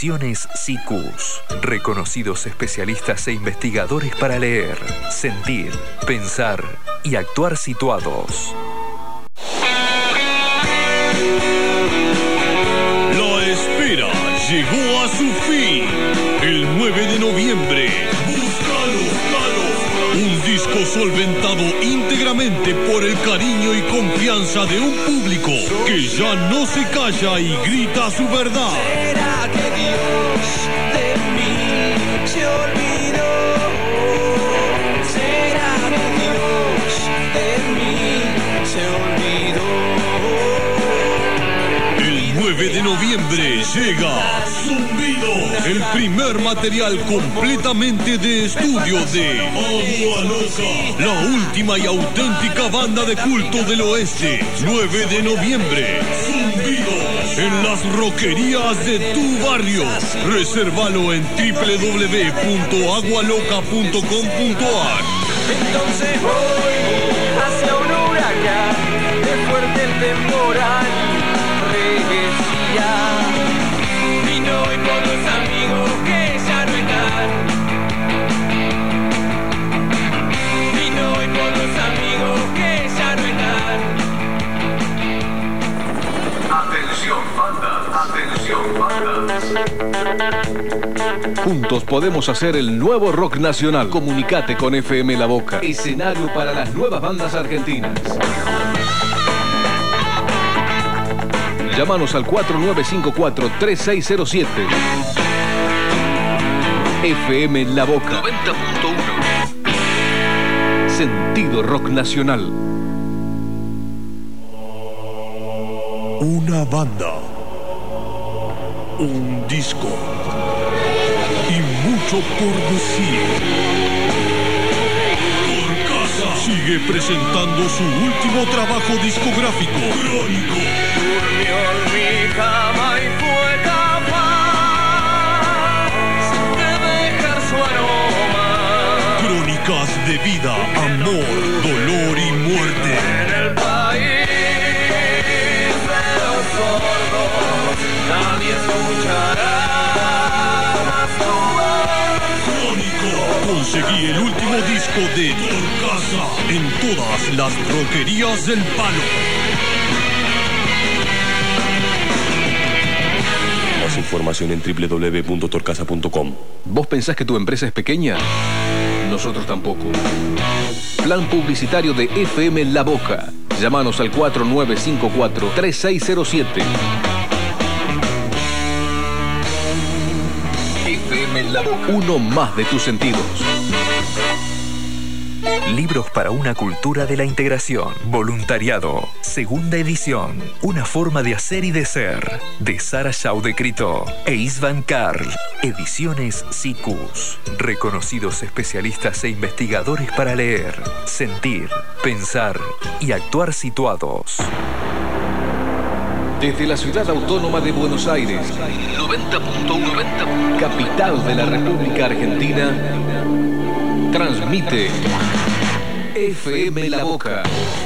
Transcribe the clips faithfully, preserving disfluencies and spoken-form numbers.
Ediciones Sicus. Reconocidos especialistas e investigadores para leer, sentir, pensar y actuar situados. La espera llegó a su fin. El nueve de noviembre. Búscalo, búscalo. Un disco solventado íntegramente por el cariño y confianza de un público que ya no se calla y grita su verdad. ¿Será que Dios de mí se olvidó? ¿Será que Dios de mí se olvidó? El nueve de noviembre llega Zumbido, el primer material completamente de estudio de Agua Loca, la última y auténtica banda de culto del oeste. nueve de noviembre, Zumbido, en las roquerías de tu barrio. Resérvalo en doble u doble u doble u punto agualoca punto com punto a r. Entonces voy hacia un huracán, de fuerte el temporal, regresía. Vino hoy por los amigos que ya no están. Vino hoy por los amigos que ya no están. Atención, banda. Atención, banda. Juntos podemos hacer el nuevo rock nacional. Comunicate con F M La Boca. Escenario para las nuevas bandas argentinas. Llámanos al cuatro nueve cinco cuatro, tres seis cero siete. F M La Boca noventa punto uno. Sentido rock nacional. Una banda, un disco y mucho por decir. Torcasa sigue presentando su último trabajo discográfico, Crónico. Durmió en mi cama y fue capaz de dejar su aroma. Crónicas de vida, amor, dolor y muerte. En el país de los sordos nadie escuchará más tu voz. Crónico. Conseguí el último disco de Torcasa en todas las roquerías del palo. Más información en doble u doble u doble u punto torcasa punto com. ¿Vos pensás que tu empresa es pequeña? Nosotros tampoco. Plan publicitario de F M La Boca. Llámanos al cuatro nueve cinco cuatro, tres seis cero siete. F M La Boca. Uno más de tus sentidos. Libros para una cultura de la integración. Voluntariado. Segunda edición. Una forma de hacer y de ser. De Sara Schaudecrito e Isvan Karl. Ediciones Sicus. Reconocidos especialistas e investigadores para leer, sentir, pensar y actuar situados. Desde la ciudad autónoma de Buenos Aires, noventa punto uno, capital de la República Argentina, transmite F M La Boca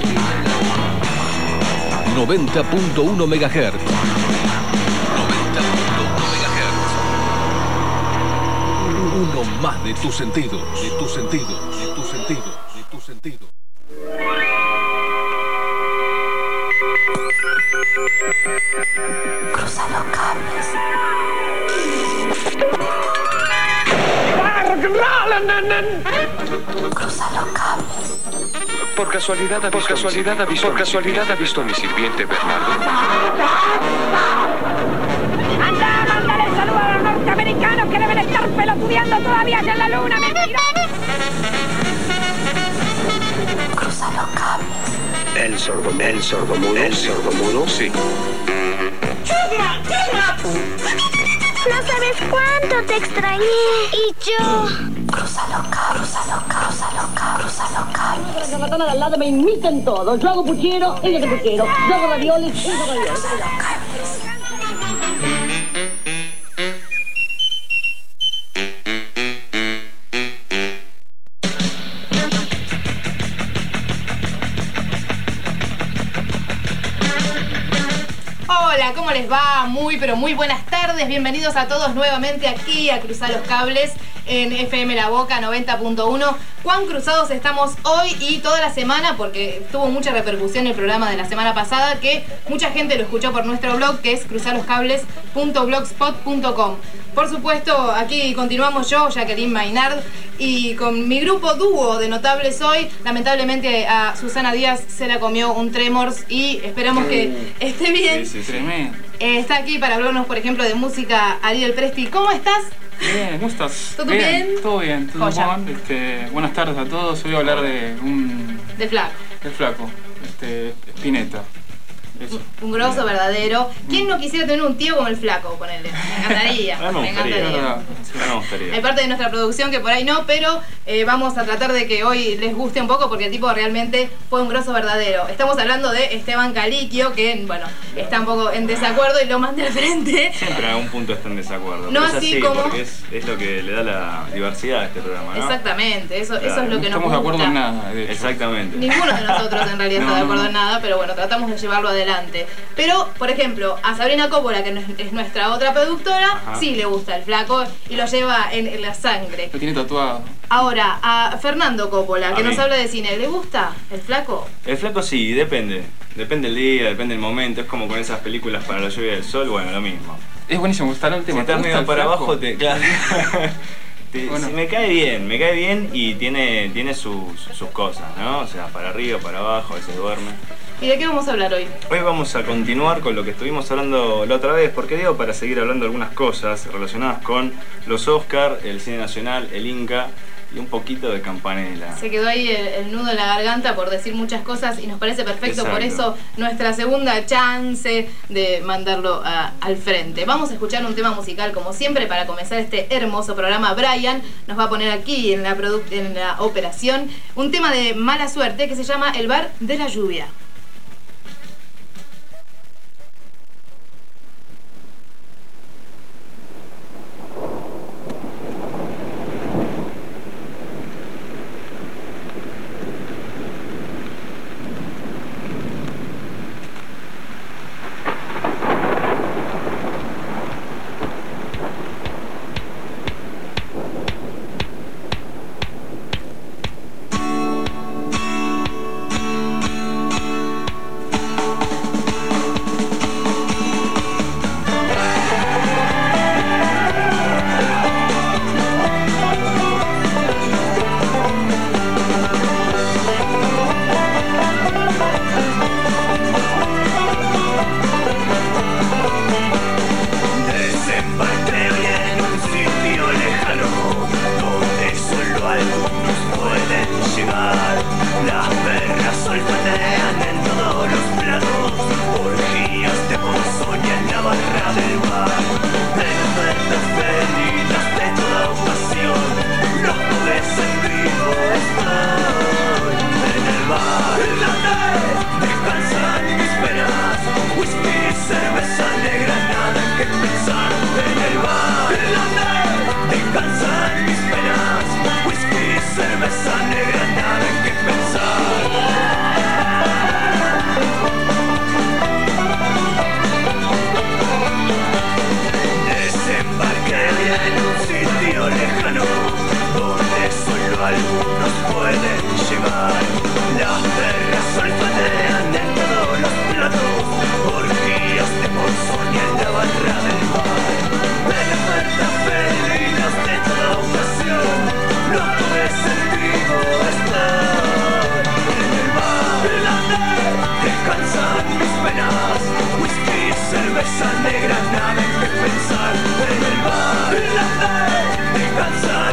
noventa punto uno megahertz. noventa punto uno megahertz. Uno más de tus sentidos, de tus sentidos, de tus sentidos, de tus sentidos. Cruza los cables. Cruza los cables. Por casualidad ha visto, por casualidad ha visto, por casualidad ha visto a mi sirviente Bernardo. Anda, mándale saludos a los norteamericanos que deben estar pelotudeando todavía allá en la luna, mentira. Cruza los cables. El sordo, el sordomudo, el sordomudo, sí. No sabes cuánto te extrañé. Y yo. Cruza los cables, cruza los cables, cruza los cables, cruza los cables. Para que la ratona de al lado me imiten todo. Yo hago puchero, ella hace puchero. Yo hago ravioles, ella hago ravioles. Cruza los cables. Hola, ¿cómo les va? Muy, pero muy buenas tardes. tardes, bienvenidos a todos nuevamente aquí a Cruzar los Cables en F M La Boca noventa punto uno. Cuán cruzados estamos hoy y toda la semana, porque tuvo mucha repercusión el programa de la semana pasada, que mucha gente lo escuchó por nuestro blog, que es cruzar los cables punto blogspot punto com. Por supuesto, aquí continuamos yo, Jacqueline Maynard, y con mi grupo dúo de notables hoy. Lamentablemente a Susana Díaz se la comió un Tremors y esperamos que esté bien. Sí, sí, tremendo. Eh, está aquí para hablarnos, por ejemplo, de música Ariel Presti. ¿Cómo estás? Bien, ¿cómo estás? ¿Todo bien? bien? Todo bien, todo bien. Este, buenas tardes a todos. Hoy voy a hablar de un... Del flaco. Del flaco, este, Spinetta. Eso. Un grosso verdadero. ¿Quién no quisiera tener un tío como el flaco? Ponele. Me encantaría. me, me encantaría. encantaría. Sí, me gustaría. Hay parte de nuestra producción que por ahí no, pero eh, vamos a tratar de que hoy les guste un poco porque el tipo realmente fue un grosso verdadero. Estamos hablando de Esteban Caliquio, que bueno, está un poco en desacuerdo y lo manda al frente. Siempre en algún punto está en desacuerdo. No es así, así como... porque es, es lo que le da la diversidad a este programa, ¿no? Exactamente, eso, claro. eso es lo que no nos gusta. estamos de acuerdo en nada, de hecho. Exactamente. Ninguno de nosotros en realidad no, está de acuerdo no. en nada, pero bueno, tratamos de llevarlo adelante. Pero, por ejemplo, a Sabrina Coppola, que es nuestra otra productora, Ajá. sí le gusta el flaco y lo lleva en, en la sangre. Lo tiene tatuado. Ahora, a Fernando Coppola, que A nos mí. habla de cine, ¿le gusta el flaco? El flaco sí, depende. Depende el día, depende el momento. Es como con esas películas para la lluvia del sol, bueno, lo mismo. Es buenísimo, está el Si tema. estás medio para abajo, te, claro. te, Bueno. sí, me cae bien, me cae bien y tiene, tiene sus, sus cosas, ¿no? O sea, para arriba, para abajo, a veces duerme. ¿Y de qué vamos a hablar hoy? Hoy vamos a continuar con lo que estuvimos hablando la otra vez, porque digo, para seguir hablando de algunas cosas relacionadas con los Oscar, el cine nacional, el Inca y un poquito de Campanella. Se quedó ahí el, el nudo en la garganta por decir muchas cosas y nos parece perfecto. Exacto. Por eso nuestra segunda chance de mandarlo a- al frente. Vamos a escuchar un tema musical como siempre para comenzar este hermoso programa. Brian nos va a poner aquí en la, produ- en la operación un tema de Mala Suerte que se llama El Bar de la Lluvia. Cerveza negra, nada en que pensar en el bar. Descansa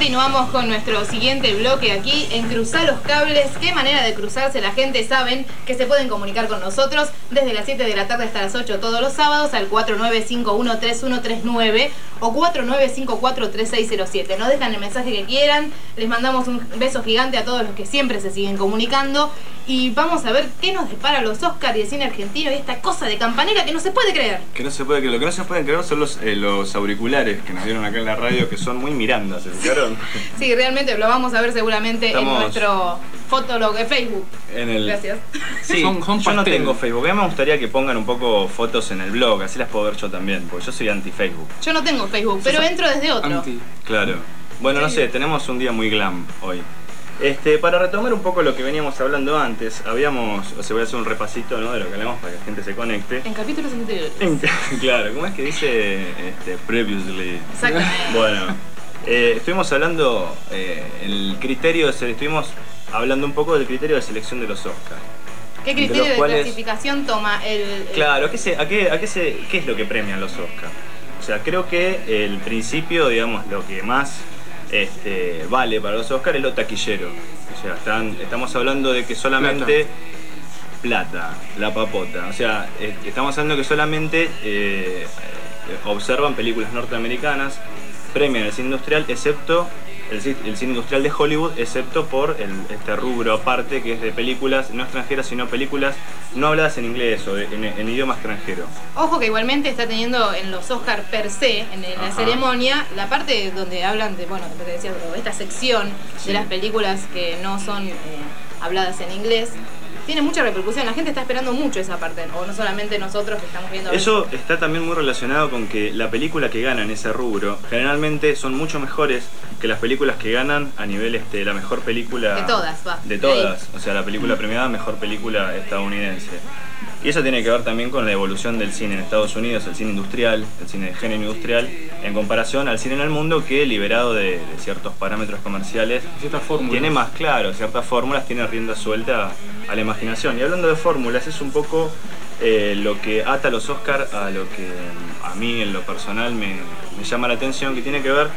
Continuamos con nuestro siguiente bloque aquí en Cruzar los Cables. Qué manera de cruzarse, la gente saben que se pueden comunicar con nosotros desde las siete de la tarde hasta las ocho todos los sábados al cuatro nueve cinco uno tres uno tres nueve o cuatro nueve cinco cuatro tres seis cero siete. Nos dejan el mensaje que quieran, les mandamos un beso gigante a todos los que siempre se siguen comunicando y vamos a ver qué nos depara los Oscars y el cine argentino y esta cosa de campanera que no se puede creer. Que no se puede creer. Lo que no se pueden creer son los, eh, los auriculares que nos dieron acá en la radio, que son muy Miranda, ¿se fijaron? Sí, realmente lo vamos a ver seguramente Estamos en nuestro fotolog de Facebook. En el... Gracias. Sí, son, son yo no pastel. tengo Facebook. A mí me gustaría que pongan un poco fotos en el blog, así las puedo ver yo también, porque yo soy anti-Facebook. Yo no tengo Facebook, pero entro desde otro. Anti. Claro. Bueno, no sé, tenemos un día muy glam hoy. Este, para retomar un poco lo que veníamos hablando antes, habíamos, o sea, voy a hacer un repasito, ¿no?, de lo que hablamos para que la gente se conecte. En capítulos anteriores. Claro, ¿cómo es que dice este, previously? Exactamente. Bueno, eh, estuvimos hablando, eh, el criterio, de, estuvimos hablando un poco del criterio de selección de los Oscars. ¿Qué criterio de cuales... clasificación toma el...? el... Claro, ¿qué, se, a qué, a qué, se, ¿qué es lo que premian los Oscars? O sea, creo que el principio, digamos, lo que más... Este, vale para los Oscars es lo taquillero. O sea, están, estamos hablando de que solamente plata, plata la papota. O sea, eh, estamos hablando que solamente eh, observan películas norteamericanas, premian el cine industrial, excepto el, el cine industrial de Hollywood, excepto por el, este rubro aparte que es de películas no extranjeras, sino películas no habladas en inglés o de, en, en idioma extranjero. Ojo que igualmente está teniendo en los Oscars per se, en, en la ceremonia, la parte donde hablan de, bueno, te decía, esta sección Sí. de las películas que no son eh, habladas en inglés. Tiene mucha repercusión, la gente está esperando mucho esa parte, o no solamente nosotros que estamos viendo. Eso está también muy relacionado con que la película que gana en ese rubro generalmente son mucho mejores que las películas que ganan a nivel este, la mejor película De todas, va. de todas, o sea, la película premiada mejor película estadounidense. Y eso tiene que ver también con la evolución del cine en Estados Unidos, el cine industrial, el cine de género industrial, en comparación al cine en el mundo que, liberado de, de ciertos parámetros comerciales, tiene más claro, ciertas fórmulas, tiene rienda suelta a la imaginación. Y hablando de fórmulas, es un poco eh, lo que ata los Oscars a lo que a mí en lo personal me, me llama la atención, que tiene que ver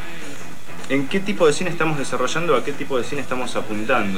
en qué tipo de cine estamos desarrollando, a qué tipo de cine estamos apuntando.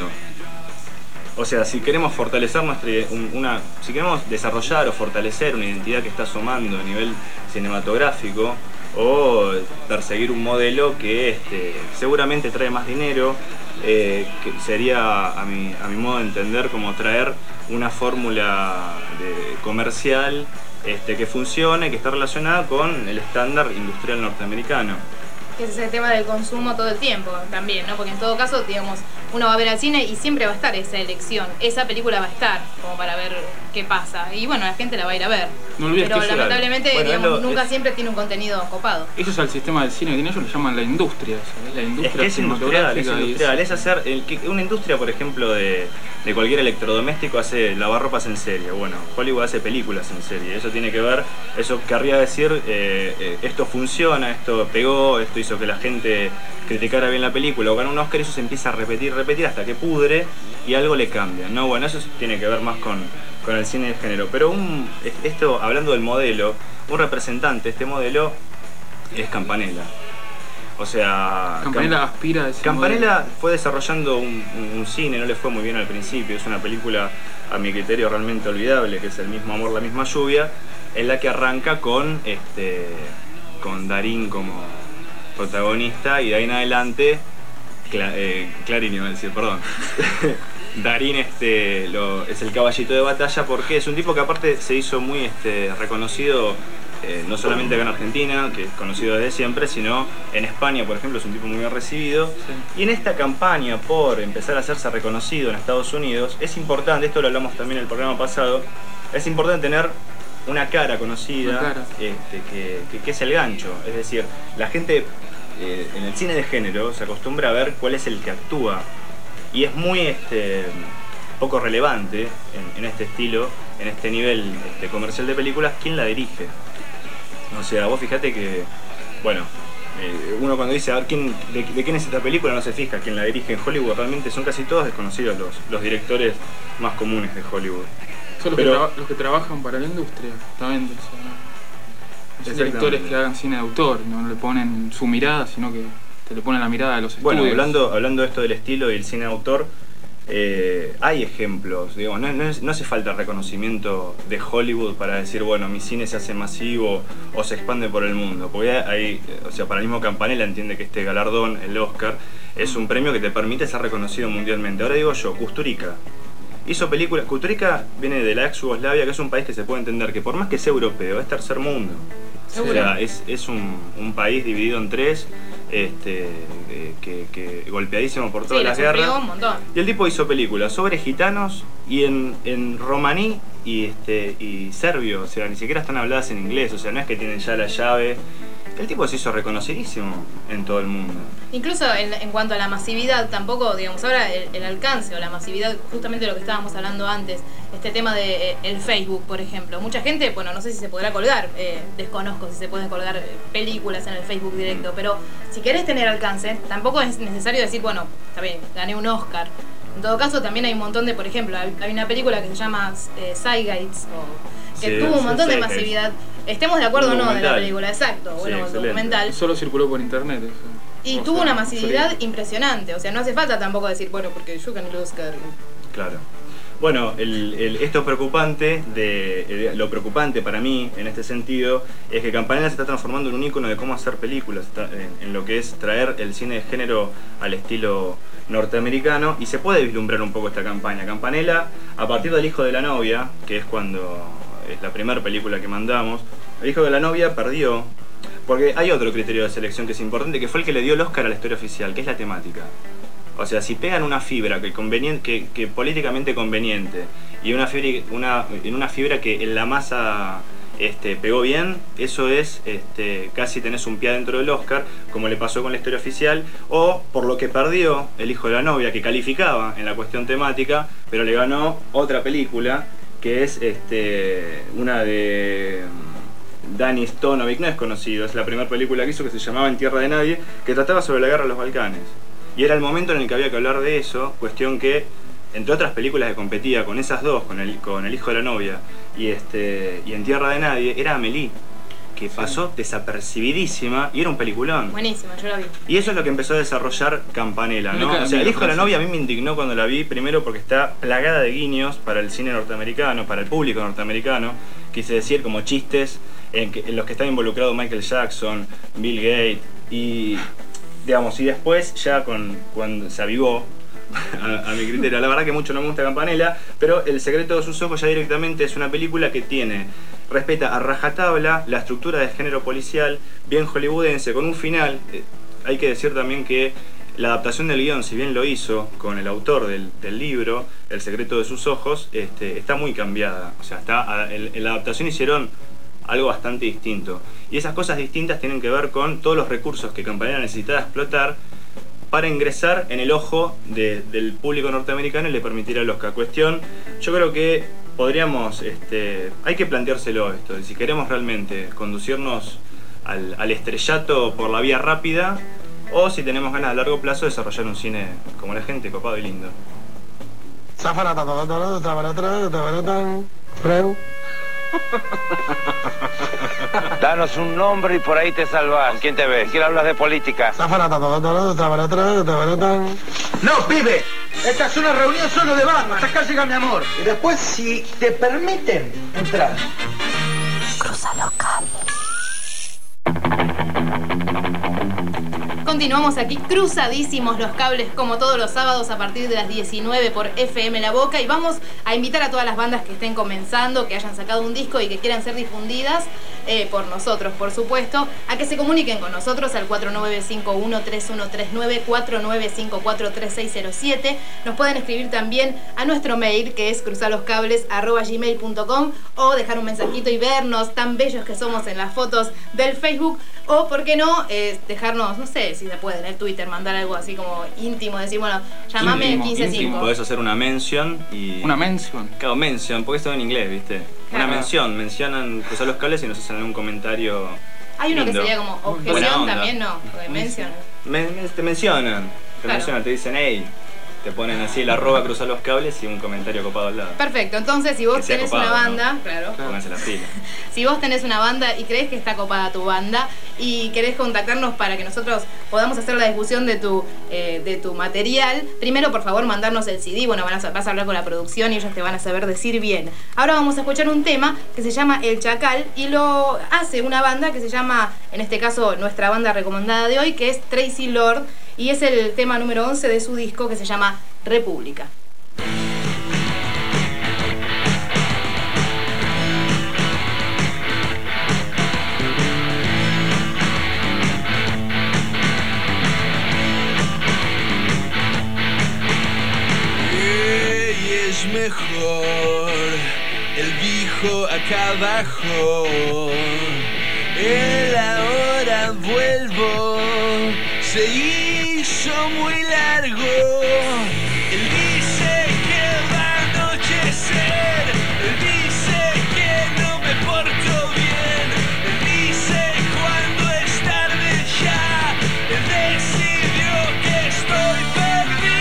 O sea, si queremos fortalecer nuestra una, si queremos desarrollar o fortalecer una identidad que está asomando a nivel cinematográfico, o perseguir un modelo que este, seguramente trae más dinero, eh, que sería a mi, a mi modo de entender como traer una fórmula de comercial este, que funcione, que está relacionada con el estándar industrial norteamericano. Que es el tema del consumo todo el tiempo también, ¿no? Porque en todo caso, digamos, uno va a ver al cine y siempre va a estar esa elección. Esa película va a estar como para ver qué pasa. Y bueno, la gente la va a ir a ver. No olvides Pero que eso- lamentablemente, Bueno, digamos, lo- nunca es- siempre tiene un contenido copado. Eso es el sistema del cine que tiene, ellos lo llaman la industria. ¿sabes? La Es industria que es industrial, es cinematográfica y industrial, es hacer, el, que una industria por ejemplo de, de cualquier electrodoméstico hace lavarropas en serie, bueno, Hollywood hace películas en serie, eso tiene que ver, eso querría decir, eh, eh, esto funciona, esto pegó, esto hizo que la gente criticara bien la película o ganó un Oscar, eso se empieza a repetir, repetir hasta que pudre y algo le cambia, ¿no? Bueno, eso tiene que ver más con, con el cine de género, pero un, esto, hablando del modelo, un representante de este modelo es Campanella. O sea, Campanella Cam- aspira a ese Campanella modelo. fue desarrollando un, un- un cine, no le fue muy bien al principio, es una película a mi criterio realmente olvidable, que es El mismo amor, la misma lluvia, en la que arranca con este con Darín como protagonista y de ahí en adelante Cla eh, Clarín iba a decir, perdón. Darín este, lo, es el caballito de batalla porque es un tipo que aparte se hizo muy este, reconocido eh, no solamente acá en Argentina, que es conocido desde siempre, sino en España, por ejemplo, es un tipo muy bien recibido. Sí. Y en esta campaña por empezar a hacerse reconocido en Estados Unidos, es importante, esto lo hablamos también en el programa pasado, es importante tener una cara conocida, una cara. Este, que, que, que es el gancho. Es decir, la gente eh, en el cine de género se acostumbra a ver cuál es el que actúa. Y es muy este, poco relevante en, en este estilo, en este nivel este, comercial de películas, quién la dirige. O sea, vos fijate que, bueno, eh, uno cuando dice a ver quién, de, de quién es esta película no se fija quién la dirige. En Hollywood realmente son casi todos desconocidos los, los directores más comunes de Hollywood. Son los, Pero, que los que trabajan para la industria, justamente. O sea, los directores que hagan cine de autor, no le ponen su mirada, sino que te le ponen la mirada a los estudios. Bueno, hablando, hablando de esto del estilo y el cine de autor, eh, hay ejemplos, digamos, no, no, es, no hace falta reconocimiento de Hollywood para decir, bueno, mi cine se hace masivo o se expande por el mundo, porque hay, o sea, para el mismo Campanella entiende que este galardón, el Oscar, es un premio que te permite ser reconocido mundialmente. Ahora digo yo, Kusturica hizo películas. Kusturica viene de la ex Yugoslavia, que es un país que se puede entender que por más que sea europeo, es tercer mundo. O sea, es, es un, un país dividido en tres, este, eh, que, que golpeadísimo por todas sí, las guerras. Un montón. Y el tipo hizo películas sobre gitanos y en, en romaní y, este, y serbio, o sea, ni siquiera están habladas en inglés, o sea, no es que tienen ya la llave. El tipo se hizo reconocidísimo en todo el mundo. Incluso en, en cuanto a la masividad, tampoco, digamos, ahora el, el alcance o la masividad, justamente lo que estábamos hablando antes, este tema de eh, el Facebook, por ejemplo. Mucha gente, bueno, no sé si se podrá colgar, eh, desconozco si se pueden colgar eh, películas en el Facebook directo, pero si querés tener alcance, tampoco es necesario decir, bueno, está bien, gané un Oscar. En todo caso, también hay un montón de, por ejemplo, hay, hay una película que se llama eh, Zeitgeist, o que sí, tuvo un montón sí, de masividad. Estemos de acuerdo o no de la película, exacto, bueno, sí, documental. Solo circuló por internet eso. Y o tuvo sea, una masividad sí. impresionante, o sea, no hace falta tampoco decir, bueno, porque yo gané el Oscar. Claro. Bueno, el, el, esto preocupante, de, el, lo preocupante para mí en este sentido es que Campanella se está transformando en un ícono de cómo hacer películas, está, en, en lo que es traer el cine de género al estilo norteamericano, y se puede vislumbrar un poco esta campaña. Campanella, a partir del Hijo de la Novia, que es cuando es la primera película que mandamos, el Hijo de la Novia perdió, porque hay otro criterio de selección que es importante, que fue el que le dio el Oscar a la historia oficial, que es la temática. O sea, si pegan una fibra que, convenien, que, que políticamente conveniente y una fibra, una, en una fibra que en la masa este, pegó bien, eso es, este, casi tenés un pie dentro del Oscar, como le pasó con la historia oficial, o por lo que perdió el Hijo de la Novia, que calificaba en la cuestión temática, pero le ganó otra película, que es este, una de Danny Stonovic, no es conocido, es la primera película que hizo, que se llamaba En Tierra de Nadie, que trataba sobre la guerra de los Balcanes. Y era el momento en el que había que hablar de eso, cuestión que, entre otras películas que competía con esas dos, con el, con el Hijo de la Novia y, este, y En Tierra de Nadie, era Amélie, que pasó sí. desapercibidísima y era un peliculón. Buenísima, yo la vi. Y eso es lo que empezó a desarrollar Campanella, ¿no? O sea, El Hijo de la Novia a mí me indignó cuando la vi, primero porque está plagada de guiños para el cine norteamericano, para el público norteamericano, quise decir, como chistes en, que, en los que están involucrados Michael Jackson, Bill Gates, y digamos, y después ya con, cuando se avivó, a, a mi criterio, la verdad que mucho no me gusta Campanella, pero El secreto de sus ojos ya directamente es una película que tiene, respeta a rajatabla la estructura de género policial, bien hollywoodense, con un final. Eh, hay que decir también que la adaptación del guión, si bien lo hizo con el autor del, del libro, El secreto de sus ojos, este, está muy cambiada. O sea, está, en, en la adaptación hicieron algo bastante distinto. Y esas cosas distintas tienen que ver con todos los recursos que Campanella necesitaba explotar para ingresar en el ojo de, del público norteamericano y le permitir el Oscar. Cuestión, yo creo que podríamos, este, hay que planteárselo esto, si queremos realmente conducirnos al, al estrellato por la vía rápida, o si tenemos ganas a largo plazo de desarrollar un cine como la gente, copado y lindo. Danos un nombre y por ahí te salvas. ¿Con quién te ves? ¿Quién hablas de política? No, pibe. Esta es una reunión solo de Batman. Acá llega mi amor. Y después, si te permiten, entrar. Cruza los cables. Continuamos aquí cruzadísimos los cables como todos los sábados a partir de las diecinueve por F M La Boca, y vamos a invitar a todas las bandas que estén comenzando, que hayan sacado un disco y que quieran ser difundidas eh, por nosotros, por supuesto, a que se comuniquen con nosotros al cuatro nueve cinco uno, tres uno tres nueve, cuatro nueve cinco cuatro, tres seis cero siete. Nos pueden escribir también a nuestro mail, que es cruzaloscables arroba gmail punto com, o dejar un mensajito y vernos tan bellos que somos en las fotos del Facebook, o por qué no, eh, dejarnos, no sé si se puede en el Twitter, mandar algo así como íntimo, decir, bueno, llamame quince cinco. Podés hacer una mention y... ¿Una mention? Claro, mention, porque esto en inglés, ¿viste? Claro. Una mención, mencionan, cruzar los cables y nos hacen un comentario. Hay uno lindo. Que sería como objeción también, ¿no? Porque mencionan. Me, me, te mencionan, te claro. mencionan, te dicen, hey, te ponen así el arroba, cruzar los cables y un comentario copado al lado. Perfecto, entonces si vos Que sea tenés copado, una banda, ¿no? claro. Pónganse la pila. Si vos tenés una banda y crees que está copada tu banda y querés contactarnos para que nosotros podamos hacer la difusión de tu, eh, de tu material, primero por favor mandarnos el C D, bueno, vas a, vas a hablar con la producción y ellos te van a saber decir bien. Ahora vamos a escuchar un tema que se llama El Chacal y lo hace una banda que se llama, en este caso nuestra banda recomendada de hoy, que es Tracy Lord, y es el tema número once de su disco que se llama República. Es mejor, él dijo acá abajo, él ahora vuelvo, se hizo muy largo, él dice que va a anochecer, él dice que no me porto bien, él dice cuando es tarde ya, él decidió que estoy perdido.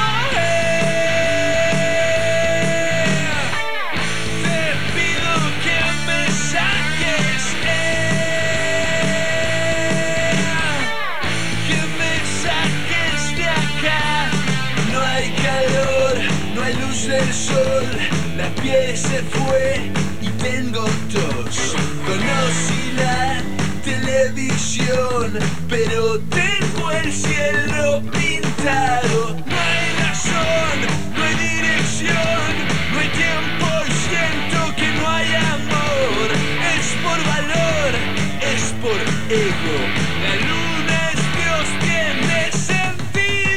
El sol, la piel se fue y tengo tos. Conocí la televisión, pero tengo el cielo pintado. No hay razón, no hay dirección, no hay tiempo, siento que no hay amor. Es por valor, es por ego. La luna es Dios, tiene sentido.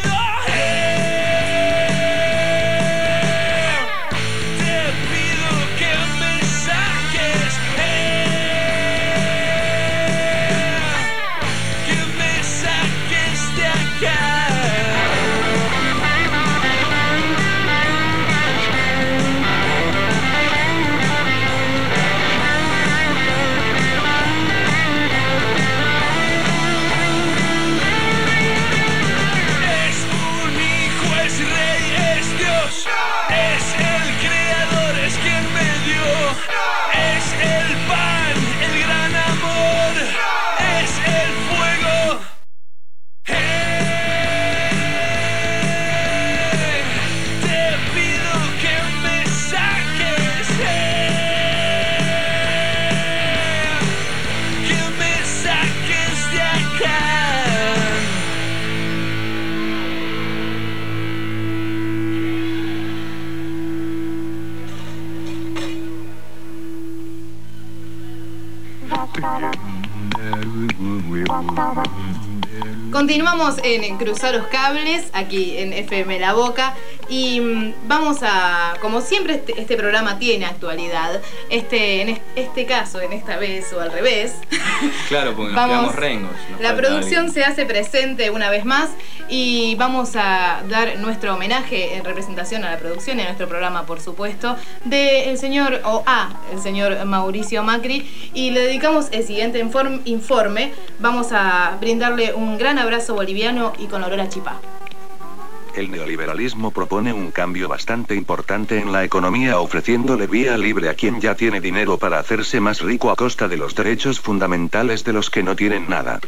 Continuamos en Cruzar los Cables, aquí en F M La Boca, y mmm, vamos a, como siempre este, este programa tiene actualidad, este, en este caso, en esta vez o al revés. Claro, porque nos vamos, quedamos rengos. Nos la producción alguien. se hace presente una vez más y vamos a dar nuestro homenaje en representación a la producción y a nuestro programa, por supuesto, del señor, o a el señor Mauricio Macri, y le dedicamos el siguiente inform, informe. Vamos a brindarle un gran abrazo boliviano y con olor a chipá. El neoliberalismo propone un cambio bastante importante en la economía, ofreciéndole vía libre a quien ya tiene dinero para hacerse más rico a costa de los derechos fundamentales de los que no tienen nada.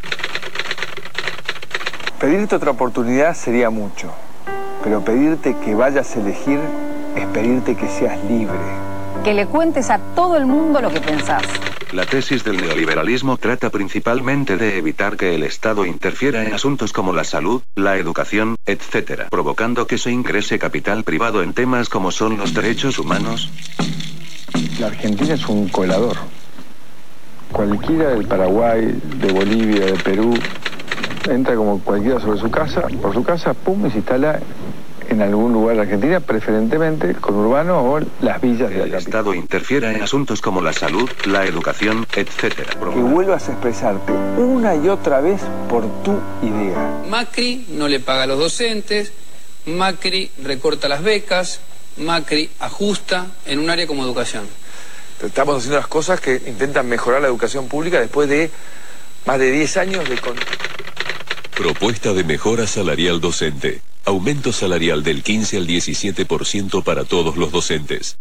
Pedirte otra oportunidad sería mucho, pero pedirte que vayas a elegir es pedirte que seas libre. Que le cuentes a todo el mundo lo que pensás. La tesis del neoliberalismo trata principalmente de evitar que el Estado interfiera en asuntos como la salud, la educación, etcétera, provocando que se ingrese capital privado en temas como son los derechos humanos. La Argentina es un colador. Cualquiera del Paraguay, de Bolivia, de Perú, entra como cualquiera sobre su casa, por su casa, pum, y se instala en algún lugar de Argentina, preferentemente conurbano o las villas de la capital. El Estado interfiera en asuntos como la salud, la educación, etcétera. Que vuelvas a expresarte una y otra vez por tu idea. Macri no le paga a los docentes, Macri recorta las becas, Macri ajusta en un área como educación. Estamos haciendo las cosas que intentan mejorar la educación pública después de más de diez años de... Propuesta de mejora salarial docente. Aumento salarial del quince al diecisiete por ciento para todos los docentes.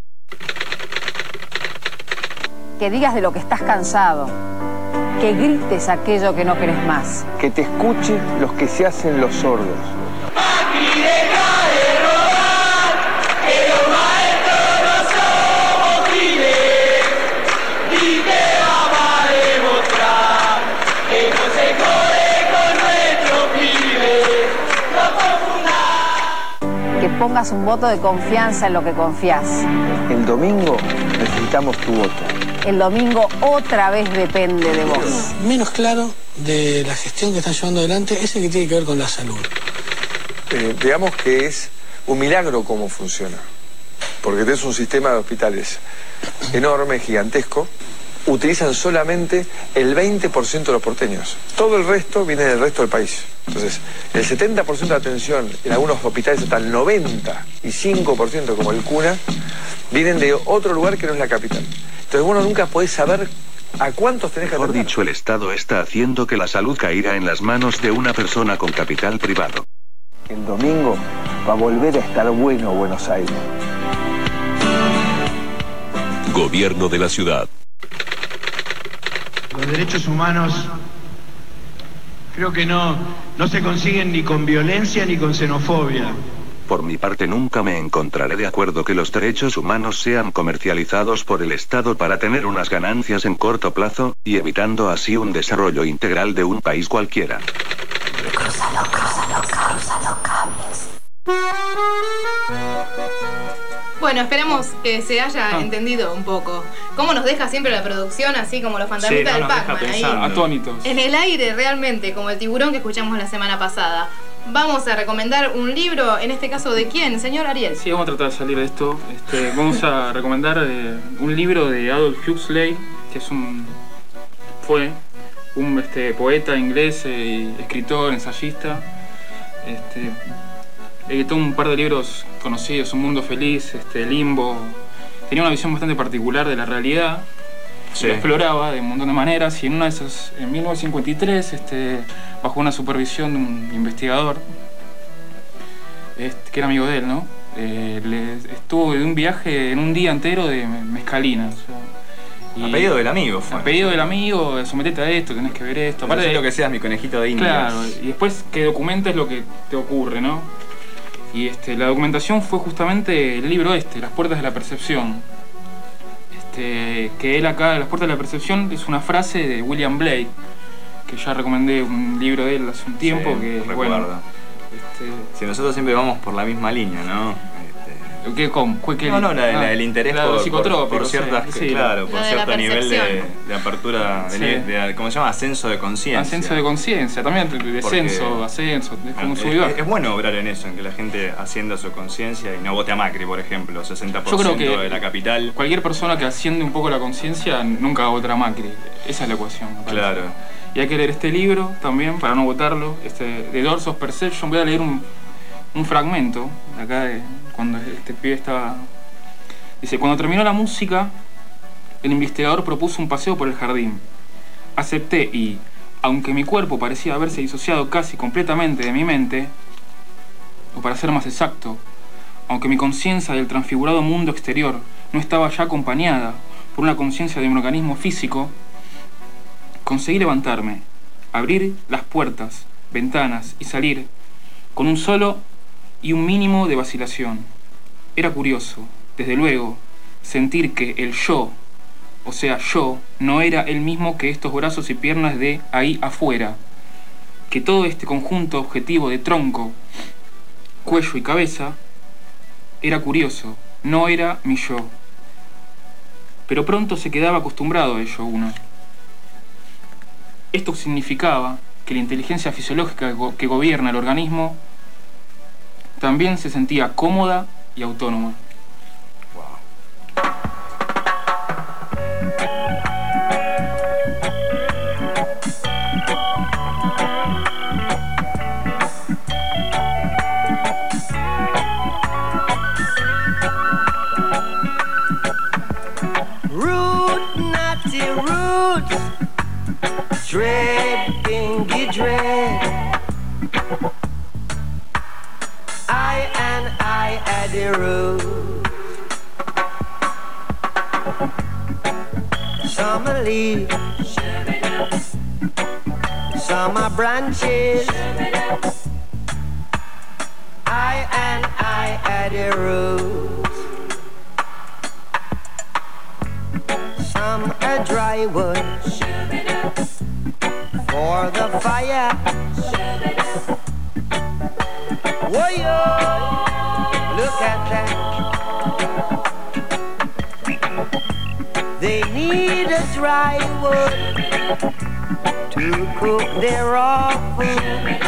Que digas de lo que estás cansado. Que grites aquello que no querés más. Que te escuchen los que se hacen los sordos. Macri, deja de robar, que los maestros no somos pibes, y te vamos a demostrar que no se jode con nuestros pibes. No confundas. Que pongas un voto de confianza en lo que confías. El domingo necesitamos tu voto. El domingo otra vez depende de vos. Menos claro de la gestión que están llevando adelante es el que tiene que ver con la salud. Eh, digamos que es un milagro cómo funciona. Porque tenés un sistema de hospitales enorme, gigantesco. Utilizan solamente el veinte por ciento de los porteños. Todo el resto viene del resto del país. Entonces, el setenta por ciento de la atención en algunos hospitales, hasta el noventa y cinco por ciento como el Cuna, vienen de otro lugar que no es la capital. Entonces, bueno, nunca podés saber a cuántos tenés que atender. Mejor dicho, el Estado está haciendo que la salud caiga en las manos de una persona con capital privado. El domingo va a volver a estar bueno Buenos Aires. Gobierno de la ciudad. Los derechos humanos creo que no, no se consiguen ni con violencia ni con xenofobia. Por mi parte, nunca me encontraré de acuerdo que los derechos humanos sean comercializados por el Estado para tener unas ganancias en corto plazo, y evitando así un desarrollo integral de un país cualquiera. Cruzalo, cruzalo, cruzalo cables. Bueno, esperamos que se haya Ah. entendido un poco. Cómo nos deja siempre la producción, así como los fantasmitas Sí, del no nos deja Pac-Man, ahí. pensando. Atónitos. En el aire, realmente, como el tiburón que escuchamos la semana pasada. Vamos a recomendar un libro, en este caso, ¿de quién? Señor Ariel. Sí, vamos a tratar de salir de esto. Este, vamos a recomendar eh, un libro de Adolf Huxley, que es un fue un este, poeta inglés, eh, escritor, ensayista. Este, editó un par de libros conocidos, Un mundo feliz, este, Limbo. Tenía una visión bastante particular de la realidad. Sí. Lo exploraba de un montón de maneras, y en una de esas, en mil novecientos cincuenta y tres, este, bajo una supervisión de un investigador este, que era amigo de él, ¿no? Eh, le, estuvo de un viaje en un día entero de mezcalina. O sea, A pedido del amigo fue. A pedido del amigo, sometete a esto, tenés que ver esto. Aparte de de lo que seas mi conejito de indias. Claro, y después que documentes lo que te ocurre, ¿no? Y este, la documentación fue justamente el libro este, Las puertas de la percepción. Este, que él acá, Las puertas de la percepción, es una frase de William Blake, que ya recomendé un libro de él hace un tiempo, Sí, que recuerdo. bueno. Este, Si nosotros siempre vamos por la misma línea, ¿no? ¿Qué, cómo? ¿Qué, No, no, la, ah, la- el interés la- por, por, psicotrópico, por ciertas, sí, sí. claro, La por de la cierto nivel de, percepción. de apertura, de, Sí. nivel- de- ¿cómo se llama? Ascenso de conciencia. Ascenso de conciencia, también de descenso, Porque- ascenso, es como un Es, sub y baja. es bueno obrar en eso, en que la gente ascienda su conciencia y no vote a Macri, por ejemplo, sesenta por Yo ciento creo que de la capital. cualquier persona que asciende un poco la conciencia nunca va a votar a Macri. Esa es la ecuación, me parece. Claro. Y hay que leer este libro también para no votarlo, este, The Doors of Perception. Voy a leer un, un fragmento de acá de cuando este pibe estaba. Dice: cuando terminó la música, el investigador propuso un paseo por el jardín. Acepté y, aunque mi cuerpo parecía haberse disociado casi completamente de mi mente, o para ser más exacto, aunque mi conciencia del transfigurado mundo exterior no estaba ya acompañada por una conciencia de un organismo físico, conseguí levantarme, abrir las puertas, ventanas y salir con un solo y un mínimo de vacilación. Era curioso, desde luego, sentir que el yo, o sea yo, no era el mismo que estos brazos y piernas de ahí afuera, que todo este conjunto objetivo de tronco, cuello y cabeza era curioso, no era mi yo. Pero pronto se quedaba acostumbrado a ello uno. Esto significaba que la inteligencia fisiológica que, go- que gobierna el organismo también se sentía cómoda y autónoma. Root, naughty roots, dread, dingy dread. the road. Some are leaves, some are branches. I and I at the roots. Some are dry wood for the fire. Whoa-yo, look at that. They need a dry wood to cook their raw food.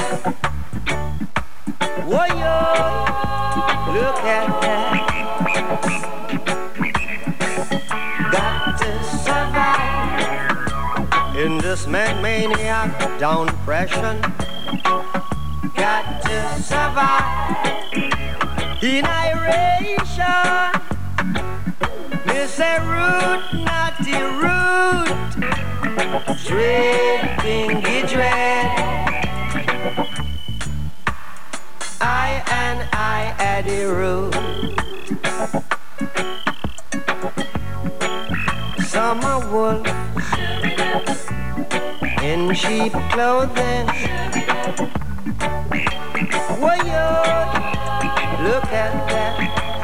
Whoa-yo, look at that. Got to survive in this man-maniac down-pression. Got to survive in iration. Miss a root, not the root. Dread, bingy dread. I and I at the root. Some are wolf in sheep clothing. Whoa-yo, look at that.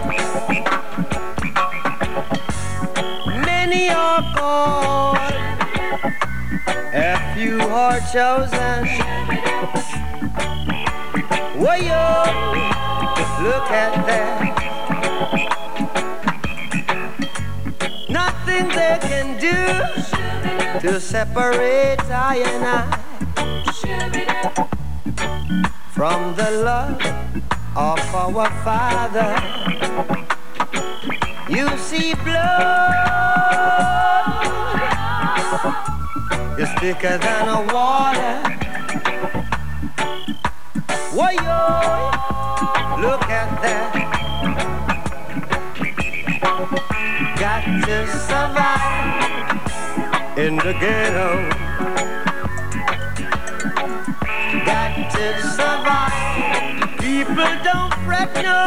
Many are called, a few are chosen. Whoa-yo, look at that. Nothing they can do to separate I and I from the love of our Father. You see, blood is thicker than a water. Whoa-yo, look at that. Got to survive in the ghetto. Got to survive. People don't fret no.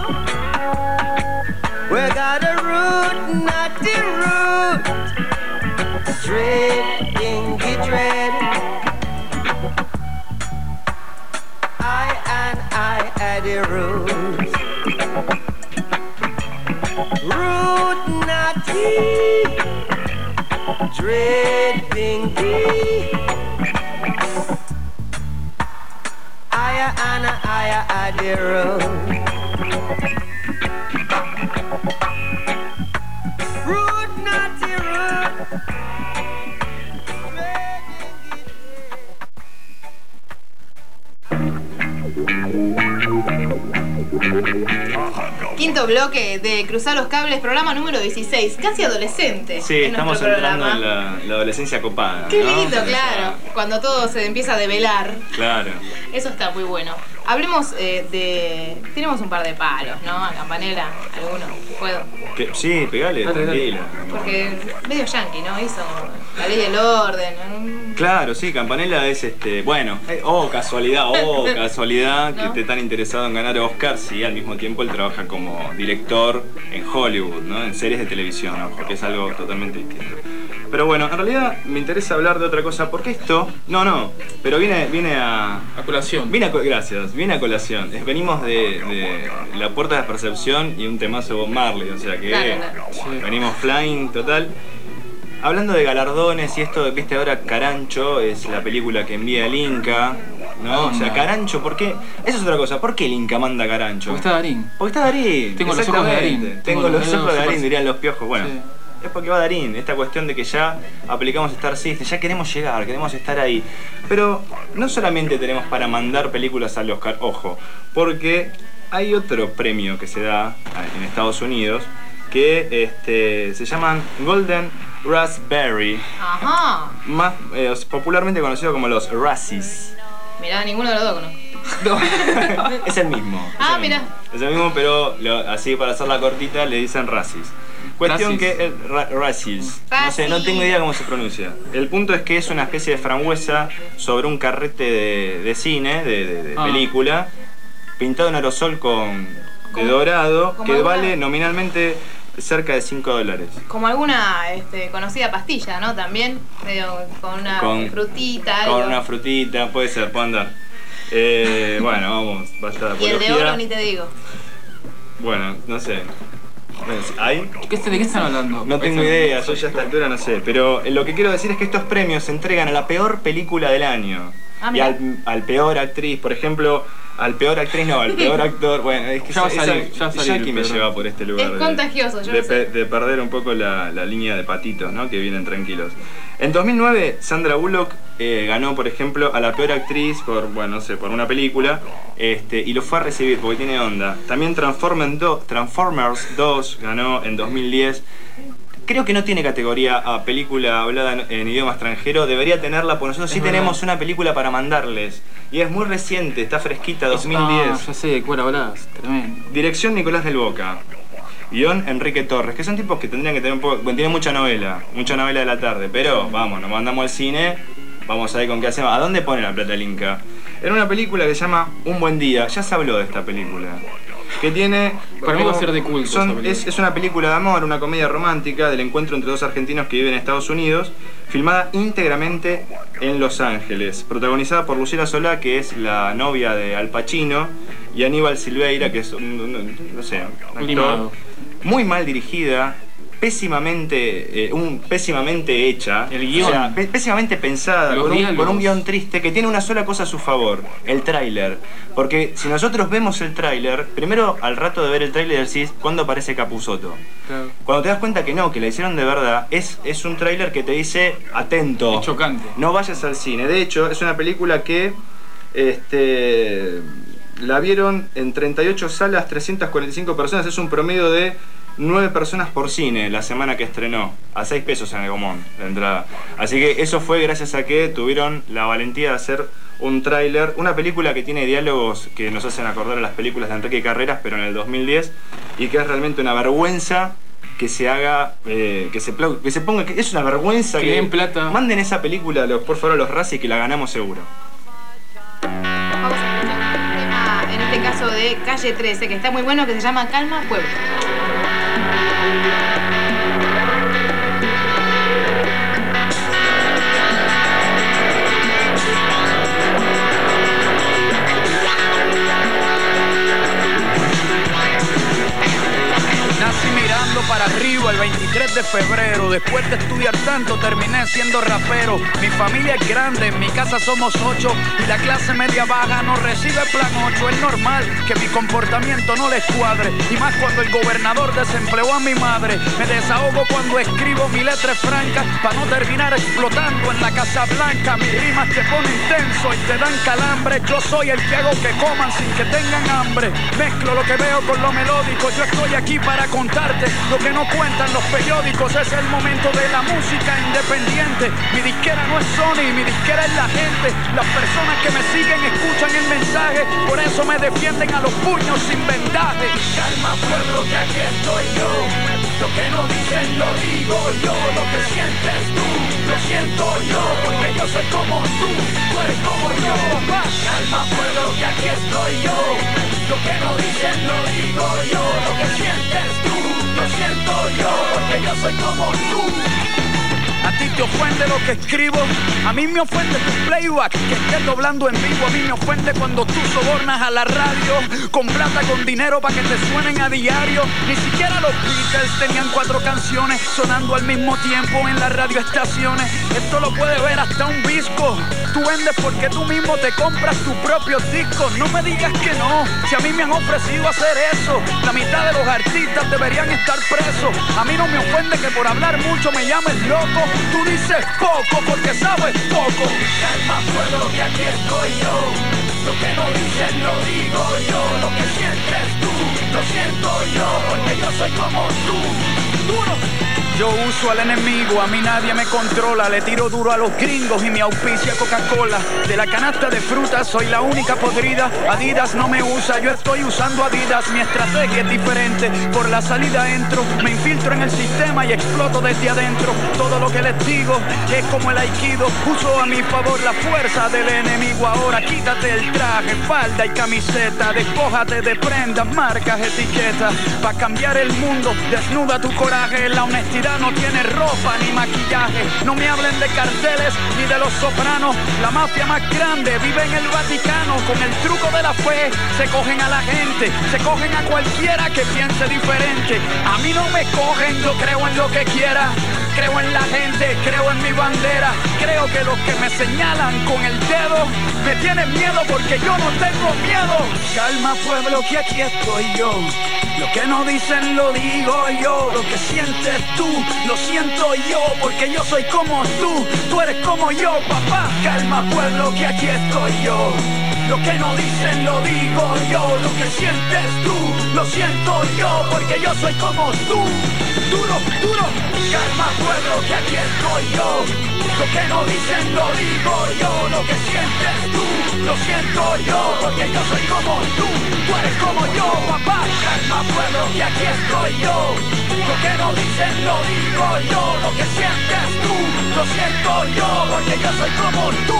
We got a root, not the root. Dread, dingy dread. I and I at the root. Root, not the dread, dingy. Aya and I at the root. Root, not the root. Quinto bloque de Cruzar los Cables, programa número dieciséis, casi adolescente. Sí, en estamos entrando en la, la adolescencia copada. Qué ¿no? lindo, claro, cuando todo se empieza a develar. Claro. Eso está muy bueno. Hablemos eh, de... Tenemos un par de palos, ¿no? A Campanella, alguno. ¿Puedo? ¿Qué? Sí, pegale, tranquila. Porque medio yankee, ¿no? Hizo la ley del orden. ¿no? Claro, sí, Campanella es este... Bueno, eh, oh, casualidad, oh, casualidad que ¿no? esté tan interesado en ganar Oscars y al mismo tiempo él trabaja como director en Hollywood, ¿no? En series de televisión, ¿no? Porque es algo totalmente distinto. Pero bueno, en realidad me interesa hablar de otra cosa, porque esto... No, no, pero viene, viene a... A colación. Viene a, gracias, viene a colación. Es- Venimos de, de La Puerta de la Percepción y un temazo de Bob Marley, o sea que Claro, claro. sí, venimos flying total. Hablando de galardones y esto, viste ahora Carancho es la película que envía el Inca, ¿no? O sea, Carancho, ¿por qué? Esa es otra cosa, ¿por qué el Inca manda a Carancho? Porque está Darín. Porque está Darín. Tengo los ojos de exactamente. Darín. Tengo los ojos de Darín, super- dirían los piojos. Bueno, Sí. es porque va Darín. Esta cuestión de que ya aplicamos Star System, ya queremos llegar, queremos estar ahí. Pero no solamente tenemos para mandar películas al Oscar, ojo, porque hay otro premio que se da en Estados Unidos que este, se llaman Golden Raspberry, Ajá. más eh, popularmente conocido como los Razzies. Mirá, ninguno de los dos conozco. Es el mismo. es Ah, el mirá. mismo. Es el mismo, pero lo- así para hacerla cortita le dicen Razzies. Cuestión Razzies. que el ra- Razzies. No sé, no tengo idea cómo se pronuncia. El punto es que es una especie de frambuesa sobre un carrete de, de cine, de, de- de Ah. película, pintado en aerosol con, de dorado, como que alguna- vale nominalmente cerca de cinco dólares. Como alguna este, conocida pastilla, ¿no? También, medio con una Con- frutita, algo. Con una frutita, puede ser, puede andar. Eh, bueno, vamos, basta de Y el de apología. oro ni te digo. Bueno, no sé. ¿Hay? ¿Qué, ¿De qué están hablando? No tengo idea, yo ya a esta altura no sé. Pero lo que quiero decir es que estos premios se entregan a la peor película del año. Ah, y mira. al, al peor actriz, por ejemplo, al peor actriz no, al peor actor. Bueno, es que Ya va a esa- salir, ya va a salir, Jackie me pero- lleva por este lugar. Es de- contagioso, yo de, lo sé. pe- de perder un poco la, la línea de patitos, ¿no? Que vienen tranquilos. En dos mil nueve, Sandra Bullock eh, ganó, por ejemplo, a la peor actriz por, bueno, no sé, por una película, este, y lo fue a recibir porque tiene onda. También Transformers dos, Transformers dos ganó en dos mil diez. Creo que no tiene categoría a película hablada en, en idioma extranjero. Debería tenerla, porque nosotros sí Es tenemos verdad. una película para mandarles. Y es muy reciente, está fresquita, dos mil diez. Ah, ya sé de cuál hablas, tremendo. Dirección Nicolás del Boca. Guión Enrique Torres, que son tipos que tendrían que tener un poco. Bueno, tienen mucha novela, mucha novela de la tarde, pero vamos, nos mandamos al cine, vamos a ver con qué hacemos. ¿A dónde pone la plata el Inca? Era una película que se llama Un Buen Día, ya se habló de esta película. Que tiene. Para mí va a ser de culto son- esa película. es, es una película de amor, una comedia romántica del encuentro entre dos argentinos que viven en Estados Unidos, filmada íntegramente en Los Ángeles, protagonizada por Lucila Solá, que es la novia de Al Pacino, y Aníbal Silveira, que es un, un- no sé, un actor Limado. muy mal dirigida, pésimamente, eh, un, pésimamente hecha, El guión. o sea, pe- pésimamente pensada, Los con un, diálogos. con un guión triste que tiene una sola cosa a su favor, el tráiler. Porque si nosotros vemos el tráiler, primero al rato de ver el tráiler decís, ¿cuándo aparece Capusotto? Claro. Cuando te das cuenta que no, que la hicieron de verdad, es, es un tráiler que te dice, atento, Es chocante. no vayas al cine. De hecho, es una película que este, la vieron en treinta y ocho salas, trescientas cuarenta y cinco personas, es un promedio de nueve personas por cine la semana que estrenó, a seis pesos en el Gomón, la entrada. Así que eso fue gracias a que tuvieron la valentía de hacer un tráiler, una película que tiene diálogos que nos hacen acordar a las películas de Enrique Carreras, pero en el dos mil diez, y que es realmente una vergüenza que se haga, eh, que, se plau- que se ponga, que es una vergüenza Que que, den plata. manden esa película, a los, por favor, a los Razzie, que la ganamos seguro. Vamos a escuchar un tema, en este caso de Calle trece, que está muy bueno, que se llama Calma Pueblo. Nací mirando para arriba el veintitrés de febrero. Después de estudiar tanto terminé siendo rapero. Mi familia es grande, en mi casa somos ocho y la clase media baja no recibe plan ocho. Es normal que mi comportamiento no les cuadre, y más cuando el gobernador desempleó a mi madre. Me desahogo cuando escribo mi letra es franca, para no terminar explotando en la Casa Blanca. Mis rimas te ponen tenso y te dan calambre. Yo soy el que hago que coman sin que tengan hambre. Mezclo lo que veo con lo melódico. Yo estoy aquí para contarte lo que no cuentan los periódicos. Es el momento de la música independiente. Mi disquera no es Sony, mi disquera es la gente. Las personas que me siguen escuchan el mensaje, por eso me defienden a los puños sin vendaje. Calma pueblo, que aquí estoy yo. Lo que no dicen lo digo yo. Lo que sientes tú, lo siento yo. Porque yo soy como tú, tú eres como yo. Calma pueblo, que aquí estoy yo. Lo que no dicen lo digo yo. Lo que sientes tú, lo siento yo. Porque yo soy como tú. A ti te ofende lo que escribo, a mí me ofende tu playback, que estés doblando en vivo. A mí me ofende cuando tú sobornas a la radio con plata, con dinero para que te suenen a diario. Ni siquiera los Beatles tenían cuatro canciones sonando al mismo tiempo en las radioestaciones. Esto lo puede ver hasta un visco. Tú vendes porque tú mismo te compras tus propios discos. No me digas que no, si a mí me han ofrecido hacer eso. La mitad de los artistas deberían estar presos. A mí no me ofende que por hablar mucho me llames loco. Tú dices poco porque sabes poco. Calma pueblo, que aquí estoy yo. Lo que no dicen lo digo yo. Lo que sientes tú, lo siento yo. Porque yo soy como tú. Duro. Yo uso al enemigo, a mí nadie me controla. Le tiro duro a los gringos y mi auspicia Coca-Cola. De la canasta de frutas soy la única podrida. Adidas no me usa, yo estoy usando Adidas. Mi estrategia es diferente, por la salida entro. Me infiltro en el sistema y exploto desde adentro. Todo lo que les digo es como el aikido. Uso a mi favor la fuerza del enemigo. Ahora quítate el traje, falda y camiseta. Despójate de prendas, marcas, etiquetas. Pa' cambiar el mundo, desnuda tu coraje. La honestidad no tiene ropa ni maquillaje. No me hablen de carteles ni de los sopranos. La mafia más grande vive en el Vaticano. Con el truco de la fe se cogen a la gente, se cogen a cualquiera que piense diferente. A mí no me cogen, yo creo en lo que quiera. Creo en la gente, creo en mi bandera. Creo que los que me señalan con el dedo me tienen miedo porque yo no tengo miedo. Calma pueblo que aquí estoy yo. Lo que no dicen lo digo yo. Lo que sientes tú, lo siento yo. Porque yo soy como tú, tú eres como yo, papá. Calma pueblo que aquí estoy yo. Lo que no dicen lo digo yo. Lo que sientes tú, lo siento yo. Porque yo soy como tú. Duro, duro. Calma pueblo que aquí estoy yo. Lo que no dicen lo digo yo. Lo que sientes tú, lo siento yo. Porque yo soy como tú, tú eres como yo, papá. Calma pueblo que aquí estoy yo. Lo que no dicen lo digo yo. Lo que sientes tú, lo siento yo. Porque yo soy como tú.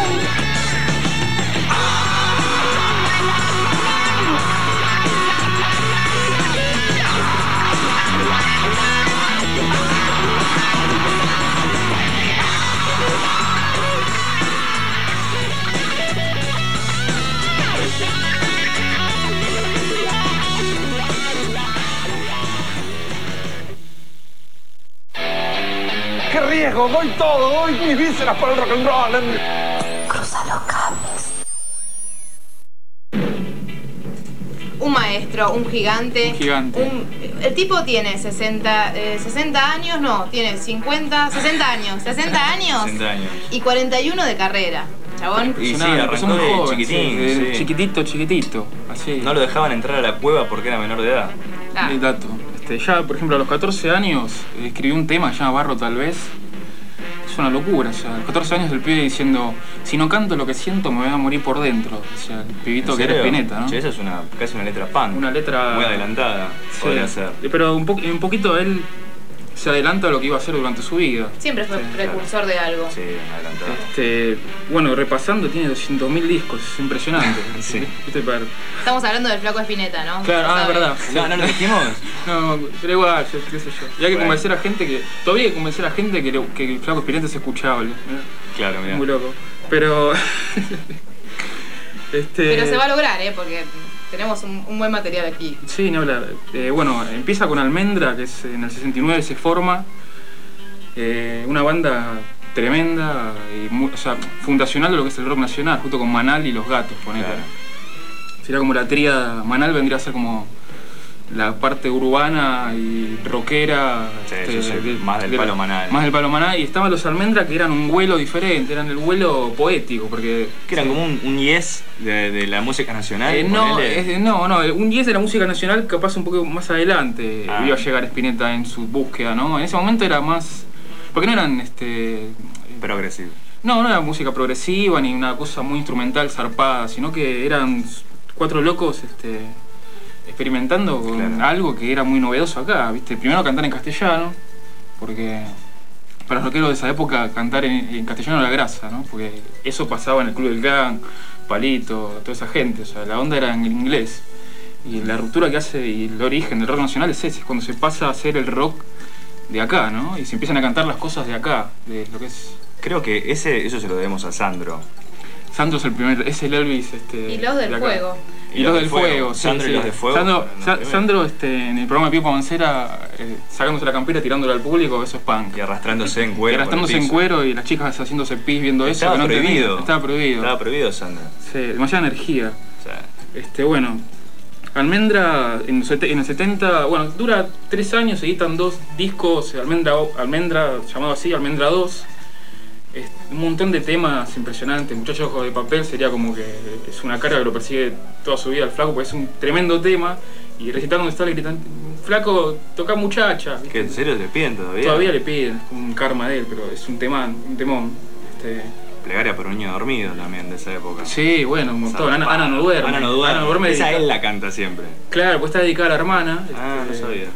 ¡Qué riesgo! Doy todo, doy mis vísceras por el rock and roll. Cruza los cables. Un maestro, un gigante. Un gigante. Un, el tipo tiene sesenta, eh, sesenta años, no, tiene cincuenta, sesenta años. sesenta años. sesenta años. Y cuarenta y uno de carrera. Chabón. Y sí, Nada, arrancó muy de joven, chiquitín. sí, de sí. Chiquitito, chiquitito. Así. No lo dejaban entrar a la cueva porque era menor de edad. Ah. El dato. Este, ya, por ejemplo, a los catorce años eh, escribió un tema, se llama Barro tal vez. Es una locura, o sea, a los catorce años el pibe diciendo, si no canto lo que siento me voy a morir por dentro. O sea, el pibito que era Spinetta, ¿no? Che, esa es una, casi una letra punk. Una letra... Muy adelantada, Sí. podría ser. Pero un, po un poquito él se adelanta a lo que iba a hacer durante su vida. Siempre fue Sí, precursor de algo. Sí, adelantado. Este, bueno, repasando, tiene doscientos mil discos, es impresionante. Sí. ¿Viste? Para... Estamos hablando del Flaco Spinetta, ¿no? Claro, ah, es verdad. No, ¿no lo dijimos? No, pero igual, yo, qué sé yo. Y hay que Bueno. convencer a gente que... Todavía hay que convencer a gente que, le- que el Flaco Spinetta es escuchable. Claro, mira. Muy loco. Pero... este... Pero se va a lograr, ¿eh? Porque tenemos un, un buen material aquí. Sí, ni hablar. Eh, bueno, empieza con Almendra, que es, en el sesenta y nueve se forma. Eh, una banda tremenda, y muy, o sea, fundacional de lo que es el rock nacional, junto con Manal y Los Gatos, ponele. Claro. Sería como la tríada. Manal vendría a ser como la parte urbana y rockera. Sí, este, yo soy más del de la- palo Manal. Más del palo Manal. Y estaban los Almendra, que eran un vuelo diferente, eran el vuelo poético, porque... Que eran como un, un yes de, de la música nacional. Eh, no, ponele. es- no, no, un diez de la música nacional capaz un poco más adelante Ah. iba a llegar Spinetta en su búsqueda, ¿no? En ese momento era más... Porque no eran, este... Progresivo. No, no era música progresiva ni una cosa muy instrumental, zarpada, sino que eran cuatro locos, este... experimentando con Claro. algo que era muy novedoso acá, ¿viste? Primero cantar en castellano, porque para los rockeros de esa época cantar en, en castellano era grasa, ¿no? Porque eso pasaba en el Club del Gang, Palito, toda esa gente, o sea, la onda era en inglés. Y la ruptura que hace y el origen del rock nacional es ese, es cuando se pasa a hacer el rock de acá, ¿no? Y se empiezan a cantar las cosas de acá, de lo que es... Creo que ese, eso se lo debemos a Sandro. Sandro es el primer, es el Elvis, este... Y los del de acá. fuego. Y los del fuego, sí, Sandro y sí. los de fuego. Sandro, fueron los Sa- primeros. Sandro este, en el programa de Pipo Mancera, eh, sacándose la campera, tirándole al público, eso es punk. Y arrastrándose en Y cuero. arrastrándose por el en piso. cuero y las chicas haciéndose pis viendo eso. Estaba que no prohibido. entendían. Estaba prohibido. Estaba prohibido, Sandro. Sí, demasiada energía. O sea, Este, bueno, Almendra en, los sete- en el setenta, bueno, dura tres años, se editan dos discos, Almendra, O- Almendra llamado así, Almendra dos. Es un montón de temas impresionantes. Muchachos Ojos de Papel sería como que es una carga que lo persigue toda su vida al flaco, porque es un tremendo tema. Y recitando donde está le gritan, flaco, toca muchacha. que en serio le piden todavía. Todavía le piden, es como un karma de él, pero es un temán, un temón. Este, Plegaria por un niño dormido también de esa época. sí, bueno, un montón. Ana, Zarpada. Ana no duerme. Ana no duerme. Ana no duerme Esa dedica- él la canta siempre. Claro, pues está dedicada a la hermana. Ah, no este, sabía.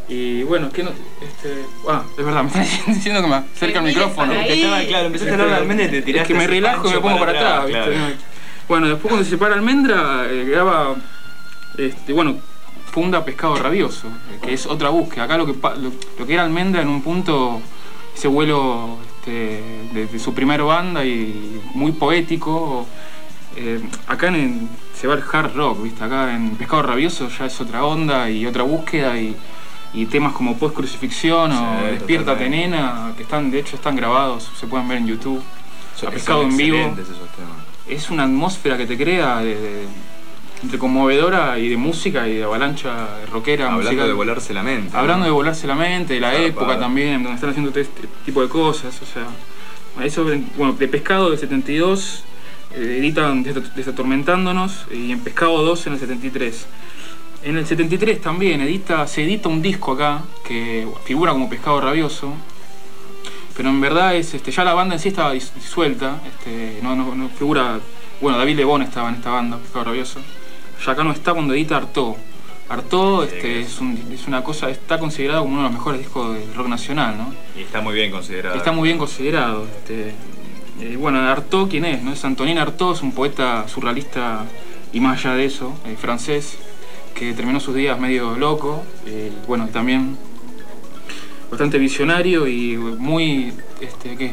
Y bueno, que no. Este, ah, es verdad, me están diciendo que me acerca el mires micrófono. para ahí. Que estaba, claro, empezaste a hablar de Almendra y te Es tiraste que me esos relajo y me panchos pongo para atrás, claro. ¿viste? Bueno, después cuando se separa Almendra, eh, graba, este, bueno, funda Pescado Rabioso, eh, que es otra búsqueda. Acá lo que, lo, lo que era Almendra en un punto, ese vuelo este, de, de su primer banda y muy poético. Eh, acá en, en, se va el hard rock, ¿viste? Acá en Pescado Rabioso ya es otra onda y otra búsqueda y, y temas como Post Crucifixión o Sí, Despiértate totalmente. Nena, que están, de hecho están grabados, se pueden ver en YouTube. Son- A Pescado son en vivo. excelentes esos temas. Es una atmósfera que te crea de, de- entre conmovedora y de música y de avalancha rockera. Hablando musical. de volarse la mente. Hablando ¿no? de volarse la mente, de la Zarpado. época también, donde están haciendo todo este tipo de cosas. O sea, eso, bueno, de Pescado del setenta y dos, eh, editan Des- Desatormentándonos, y en Pescado dos en el setenta y tres. En el setenta y tres también edita, se edita un disco acá que figura como Pescado Rabioso, pero en verdad es, este, ya la banda en sí estaba dis- disuelta, este, no, no, no figura, bueno, David Lebón estaba en esta banda, Pescado Rabioso, ya acá no está cuando edita Artaud. Artaud este, es, un- es una cosa, está considerado como uno de los mejores discos del rock nacional, ¿no? Y está muy bien considerado. Está muy bien considerado. Este, eh, bueno, Artaud, ¿quién es? ¿No? Es Antonin Artaud, es un poeta surrealista y más allá de eso, eh, francés, que terminó sus días medio loco, eh, bueno, también bastante visionario y muy, este, ¿qué?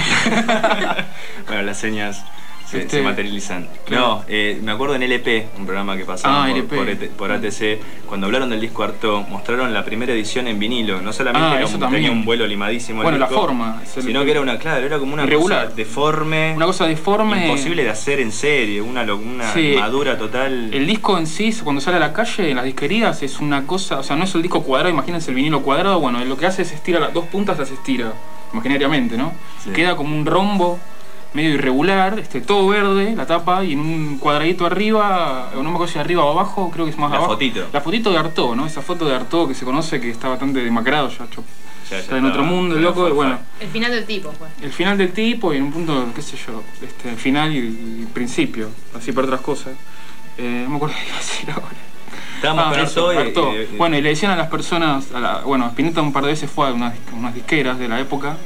Bueno, las señas se, Este, se materializan. claro. No, eh, me acuerdo en L P, un programa que pasaba Ah, por, L P. por, E T por A T C, cuando hablaron del disco Artaud, mostraron la primera edición en vinilo. No solamente Ah, era eso un, también. tenía un vuelo limadísimo el Bueno, la disco, forma, es el- sino que era una, claro, era como una irregular. cosa deforme. Una cosa deforme. Imposible de hacer en serie, una, lo- una Sí. madura total. El disco en sí, cuando sale a la calle, en las disquerías, es una cosa, o sea, no es el disco cuadrado, imagínense el vinilo cuadrado, bueno, lo que hace es estira las dos puntas, las estira, imaginariamente, ¿no? Sí. Queda como un rombo medio irregular, este, todo verde, la tapa, y en un cuadradito arriba, o no me acuerdo si arriba o abajo, creo que es más La abajo. fotito. La fotito de Artaud, ¿no? Esa foto de Artaud que se conoce que está bastante demacrado ya, cho- Ya- ya está en estaba- otro mundo, el ya loco, fue- y bueno. El final del tipo, pues. El final del tipo y en un punto, qué sé yo, este, final y, y principio, así por otras cosas. Eh, no me acuerdo qué iba a decir ahora. Estábamos con eso, Artaud y- Artaud. y- y- Bueno, y le decían a las personas, a la- bueno, Spinetta un par de veces fue a unas, unas disqueras de la época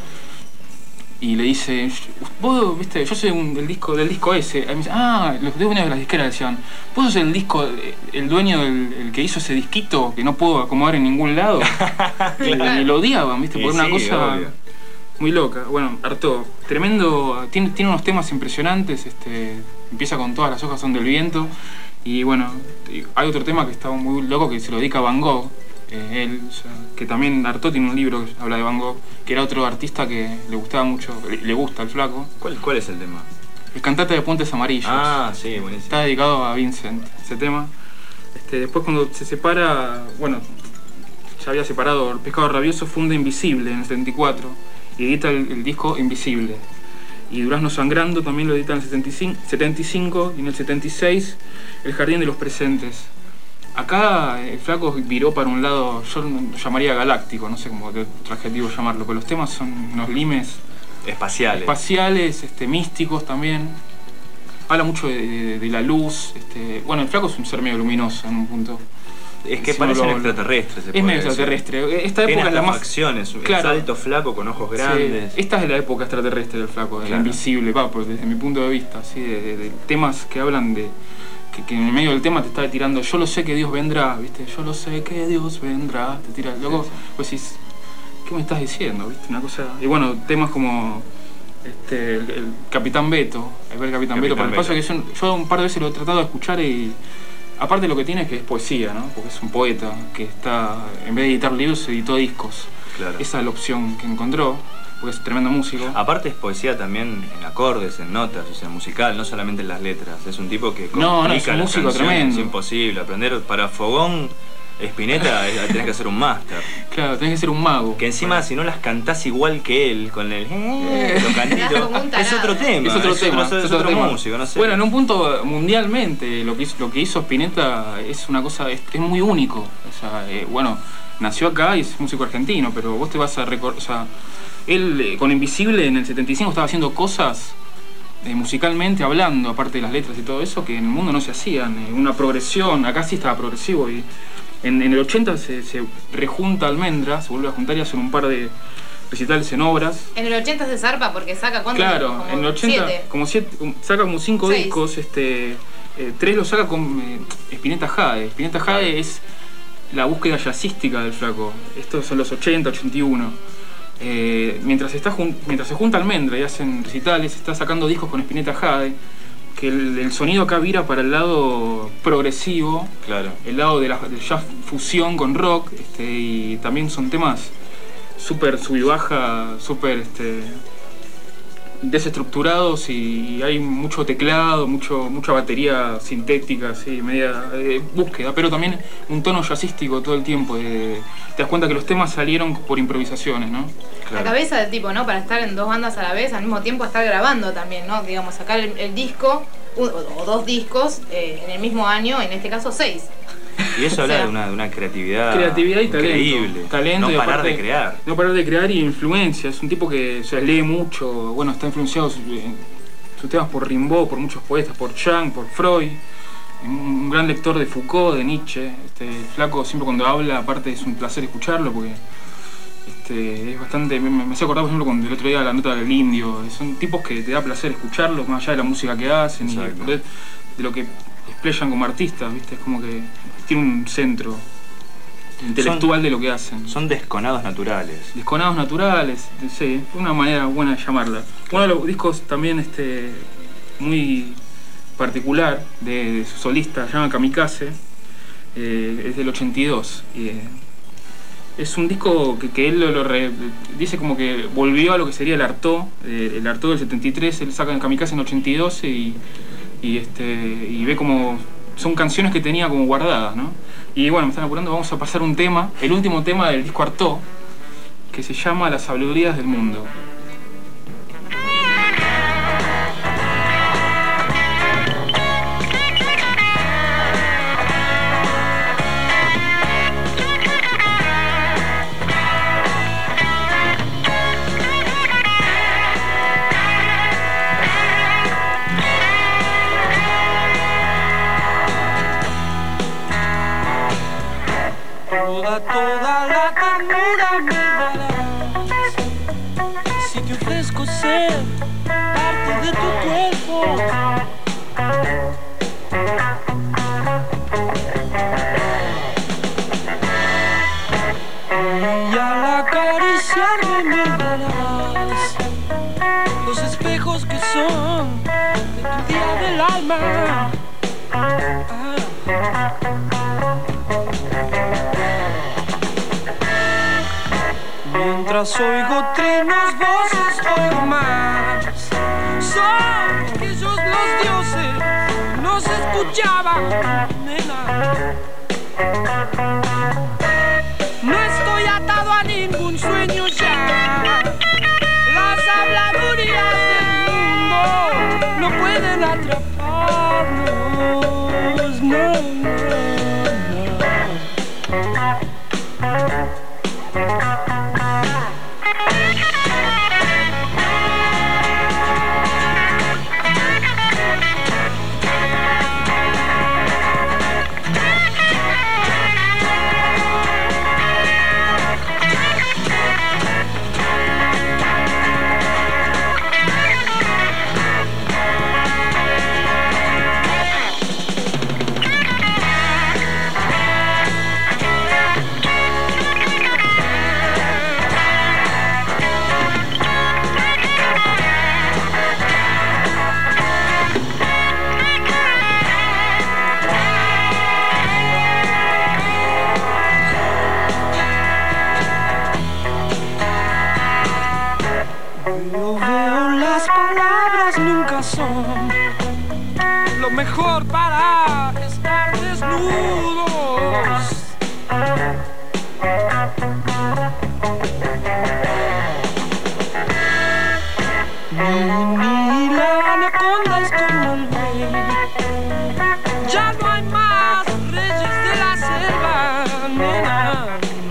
y le dice, vos, viste, yo soy un, del disco del disco ese. Y me dice, ah, los dueños de las disqueras decían, vos sos el disco, el dueño del el que hizo ese disquito que no puedo acomodar en ningún lado. y, y lo odiaban, viste, Y por una sí, cosa obvio. muy loca. Bueno, Artaud, tremendo, tiene, tiene unos temas impresionantes, este, empieza con Todas las hojas son del viento. Y bueno, y hay otro tema que está muy loco que se lo dedica a Van Gogh, eh, él, o sea, que también Artaud tiene un libro que habla de Van Gogh, que era otro artista que le gustaba mucho, le, le gusta al flaco. ¿Cuál, ¿Cuál es el tema? El cantante de Puentes Amarillos. Ah, sí, buenísimo. Está dedicado a Vincent, ese tema. Este, después cuando se separa, bueno, ya había separado el Pescado Rabioso, funda Invisible en el setenta y cuatro y edita el, el disco Invisible. Y Durazno Sangrando también lo edita en el setenta y cinco, setenta y cinco y en el setenta y seis El Jardín de los Presentes. Acá el flaco viró para un lado, yo lo llamaría galáctico, no sé cómo qué otro adjetivo llamarlo, pero los temas son unos limes Espaciales. espaciales, este, místicos también. Habla mucho de, de- de la luz. Este, bueno, el flaco es un ser medio luminoso en un punto. Es que Si parece uno un lo- extraterrestre. Se Es puede medio decir. extraterrestre. Esta Tiene época es la hasta más. facciones, Claro. es alto, flaco, con ojos grandes. Sí, esta es la época extraterrestre del flaco, del Claro. invisible, va, pues, desde mi punto de vista, ¿sí? de, de- de temas que hablan de. Que, que en el medio del tema te está tirando, yo lo sé que Dios vendrá, ¿viste? Yo lo sé que Dios vendrá, te tira. Luego, pues decís, ¿qué me estás diciendo? ¿Viste? Una cosa. Y bueno, temas como. Este, el, el Capitán Beto, el ver Capitán, Capitán Beto, para el Beto. paso que es un- yo un par de veces lo he tratado de escuchar y. Aparte lo que tiene es que es poesía, ¿no? Porque es un poeta que está, en vez de editar libros, editó discos. Claro. Esa es la opción que encontró, porque es tremendo músico. Aparte es poesía también en acordes, en notas, o sea, musical, no solamente en las letras. Es un tipo que No, no, es complica un las músico canciones, tremendo. es imposible. Aprender para Fogón, Spinetta, eh, tenés que hacer un máster. Claro, tenés que ser un mago. Que encima si no las cantás igual que él, con el eh, los cantitos, como un tarado. es otro tema, Es otro tema, es es otro otro tema. músico, no sé. Bueno, en un punto mundialmente lo que hizo, lo que hizo Spinetta es una cosa, es, es muy único. O sea, eh, bueno, nació acá y es músico argentino, pero vos te vas a recordar, o sea, él eh, con Invisible en el setenta y cinco estaba haciendo cosas eh, musicalmente hablando, aparte de las letras y todo eso, que en el mundo no se hacían. Eh, una progresión, acá sí estaba progresivo y en, en el ochenta se, se rejunta Almendra, se vuelve a juntar y hacen un par de, recitales en obras. En el ochenta se zarpa porque saca cuántos. Claro, como en el ochenta siete. como siete, saca como cinco Seis. discos, este, eh, tres los saca con eh, Spinetta Jade. Spinetta Jade es la búsqueda jazzística del flaco. Estos son los ochenta, ochenta y uno. Eh, mientras, está jun mientras se junta Almendra y hacen recitales, está sacando discos con Spinetta Jade, que el, el sonido acá vira para el lado progresivo, claro. el lado de la del jazz fusión con rock, este, y también son temas súper sub y baja, súper este, desestructurados, y hay mucho teclado, mucho, mucha batería sintética, así, media de búsqueda, pero también un tono jazzístico todo el tiempo. De, te das cuenta que los temas salieron por improvisaciones, ¿no? La cabeza del tipo, ¿no? Para estar en dos bandas a la vez, al mismo tiempo estar grabando también, ¿no? Digamos, sacar el, el disco, un, o dos discos eh, en el mismo año, en este caso seis. Y eso habla O sea, de, una, de una creatividad, creatividad y increíble. talento. talento no y parar aparte, de crear. No parar de crear y influencia. Es un tipo que se lee mucho, bueno, está influenciado en sus temas por Rimbaud, por muchos poetas, por Jung, por Freud. Un gran lector de Foucault, de Nietzsche. Este, el flaco siempre cuando habla, aparte es un placer escucharlo porque este, es bastante... Me, me hace acordar, por ejemplo, cuando el otro día la nota del Indio. Son tipos que te da placer escucharlos, más allá de la música que hacen. Exacto. y de, de lo que explayan como artistas, ¿viste? Es como que tiene un centro intelectual son, de lo que hacen. Son desconados naturales. Desconados naturales, sí, una manera buena de llamarla. Uno de los discos también este, muy particular de, de su solista, se llama Kamikaze, eh, es del ochenta y dos. Y, eh, es un disco que, que él lo, lo re, dice como que volvió a lo que sería el Artaud, eh, el Artaud del setenta y tres, él saca en Kamikaze en ochenta y dos y, y, este, y ve como son canciones que tenía como guardadas, ¿no? Y bueno, me están apurando, vamos a pasar un tema, el último tema del disco Artaud, que se llama Las sabidurías del mundo. Toda, toda la ternura me darás si te ofrezco ser parte de tu cuerpo. Y al acariciarme me darás los espejos que son de tu día del alma. Ah. Mientras oigo trinos, voces, oigo más. Son aquellos los dioses, no se escuchaban, nena. No estoy atado a ningún sueño ya. Las habladurías del mundo no pueden atraparnos, no, no, no. Son lo mejor para estar desnudos. Ni, ni la anaconda es como el rey. Ya no hay más reyes de la selva, nena.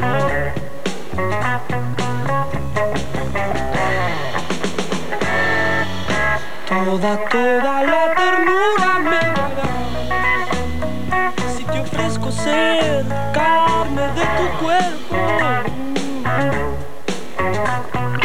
Toda, toda la ternura me darás si te ofrezco ser carne de tu cuerpo.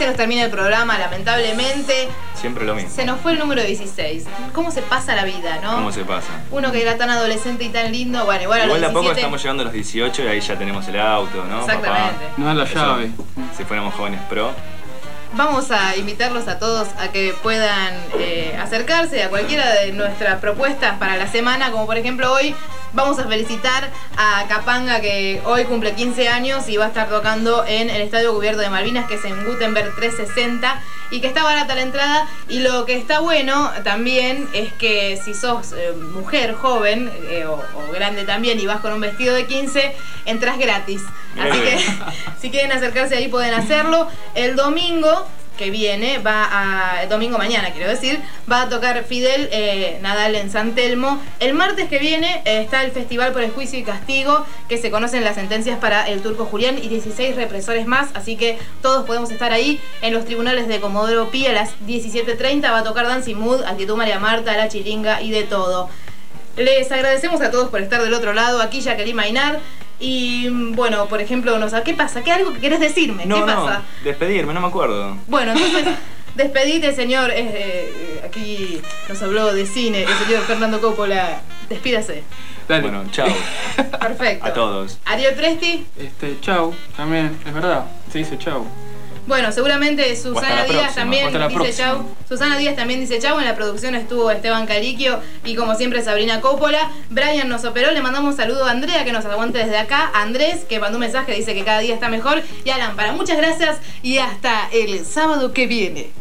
nos termina el programa, lamentablemente. Siempre lo mismo. Se nos fue el número dieciséis. ¿Cómo se pasa la vida, no? ¿Cómo se pasa? Uno que era tan adolescente y tan lindo, bueno, igual a los Igual de a poco diecisiete... estamos llegando a los dieciocho y ahí ya tenemos el auto, ¿no? Exactamente. Papá. No es la Eso, llave. Si fuéramos jóvenes pro. Vamos a invitarlos a todos a que puedan eh, acercarse a cualquiera de nuestras propuestas para la semana, como por ejemplo hoy vamos a felicitar a Capanga, que hoy cumple quince años y va a estar tocando en el Estadio Cubierto de Malvinas, que es en Gutenberg trescientos sesenta, y que está barata la entrada. Y lo que está bueno también es que si sos eh, mujer joven eh, o, o grande también y vas con un vestido de quince, entras gratis. Así que si quieren acercarse ahí pueden hacerlo. El domingo que viene va a... El domingo mañana, quiero decir, va a tocar Fidel eh, Nadal en San Telmo. El martes que viene eh, está el Festival por el Juicio y Castigo, que se conocen las sentencias para el Turco Julián y dieciséis represores más, así que todos podemos estar ahí en los tribunales de Comodoro Pi a las diecisiete treinta. Va a tocar Dancing Mood, Actitud María Marta, La Chiringa y de todo. Les agradecemos a todos por estar del otro lado. Aquí Jacqueline Mainar. Y bueno, por ejemplo, no sé, ¿qué pasa? ¿Qué algo que querés decirme? No, ¿Qué no, pasa? despedirme, no me acuerdo. Bueno, entonces, despedite, señor. Eh, eh, aquí nos habló de cine el señor Fernando Coppola. Despídase. Dale. Bueno, chao. Perfecto. A todos. Ariel Presti. Este, chau, también, es verdad, se dice chau. Bueno, seguramente Susana Díaz próxima, también hasta la dice próxima. chau. Susana Díaz también dice chau. En la producción estuvo Esteban Cariquio y como siempre Sabrina Coppola. Brian nos operó, le mandamos un saludo a Andrea que nos aguante desde acá. A Andrés que mandó un mensaje, dice que cada día está mejor. Y Alan, para muchas gracias y hasta el sábado que viene.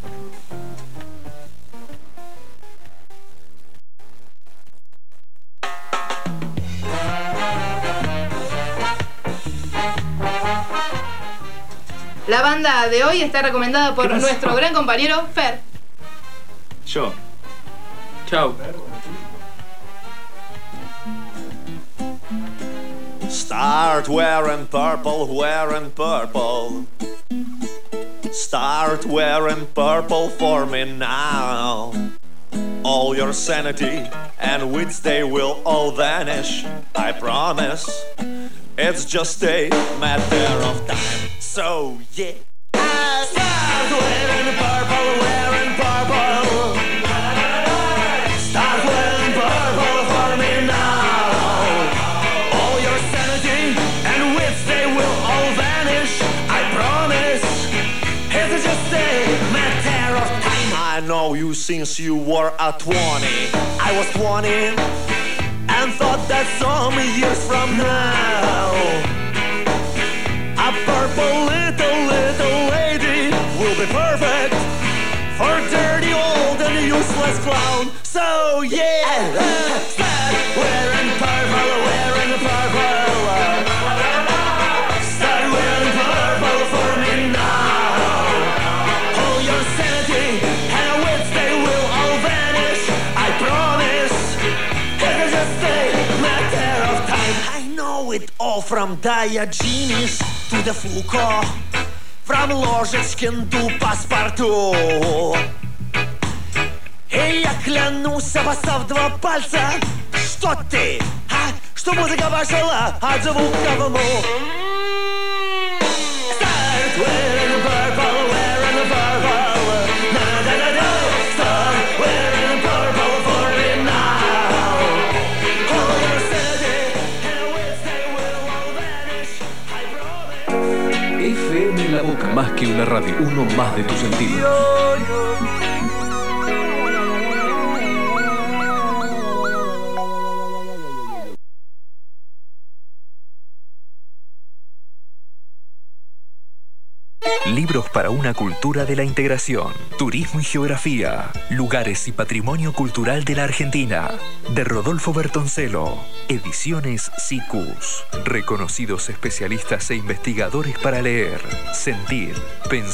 La banda de hoy está recomendada por ¿Qué pasó? nuestro gran compañero Fer. Yo. Chau. Start wearing purple, wearing purple. Start wearing purple for me now. All your sanity and wits, they will all vanish, I promise. It's just a matter of time. So yeah. Start wearing purple, wearing purple. Start wearing purple for me now. All your sanity and wits, they will all vanish, I promise. It's just a matter of time. I know you since you were at twenty. I was twenty and thought that some years from now a purple little, little lady will be perfect for dirty old and useless clown. So yeah, start wearing purple, wearing purple. Start wearing purple for me now. All your sanity and wits, they will all vanish, I promise. It's just a matter of time. I know it all from Diogenes to the Foucault, from Ложечкин to Паспорту. И я клянусь, обоссав два пальца, что ты, а? Что музыка пошла от звука в му. Start wearing purple, wearing purple. Na-da-da-da. Start wearing purple for me now. All your sanity and wits, they will all vanish, I promise. F M La Boca. Más que una radio, uno más de tus sentidos. Libros para una cultura de la integración, turismo y geografía, lugares y patrimonio cultural de la Argentina, de Rodolfo Bertoncello, Ediciones Sicus, reconocidos especialistas e investigadores para leer, sentir, pensar.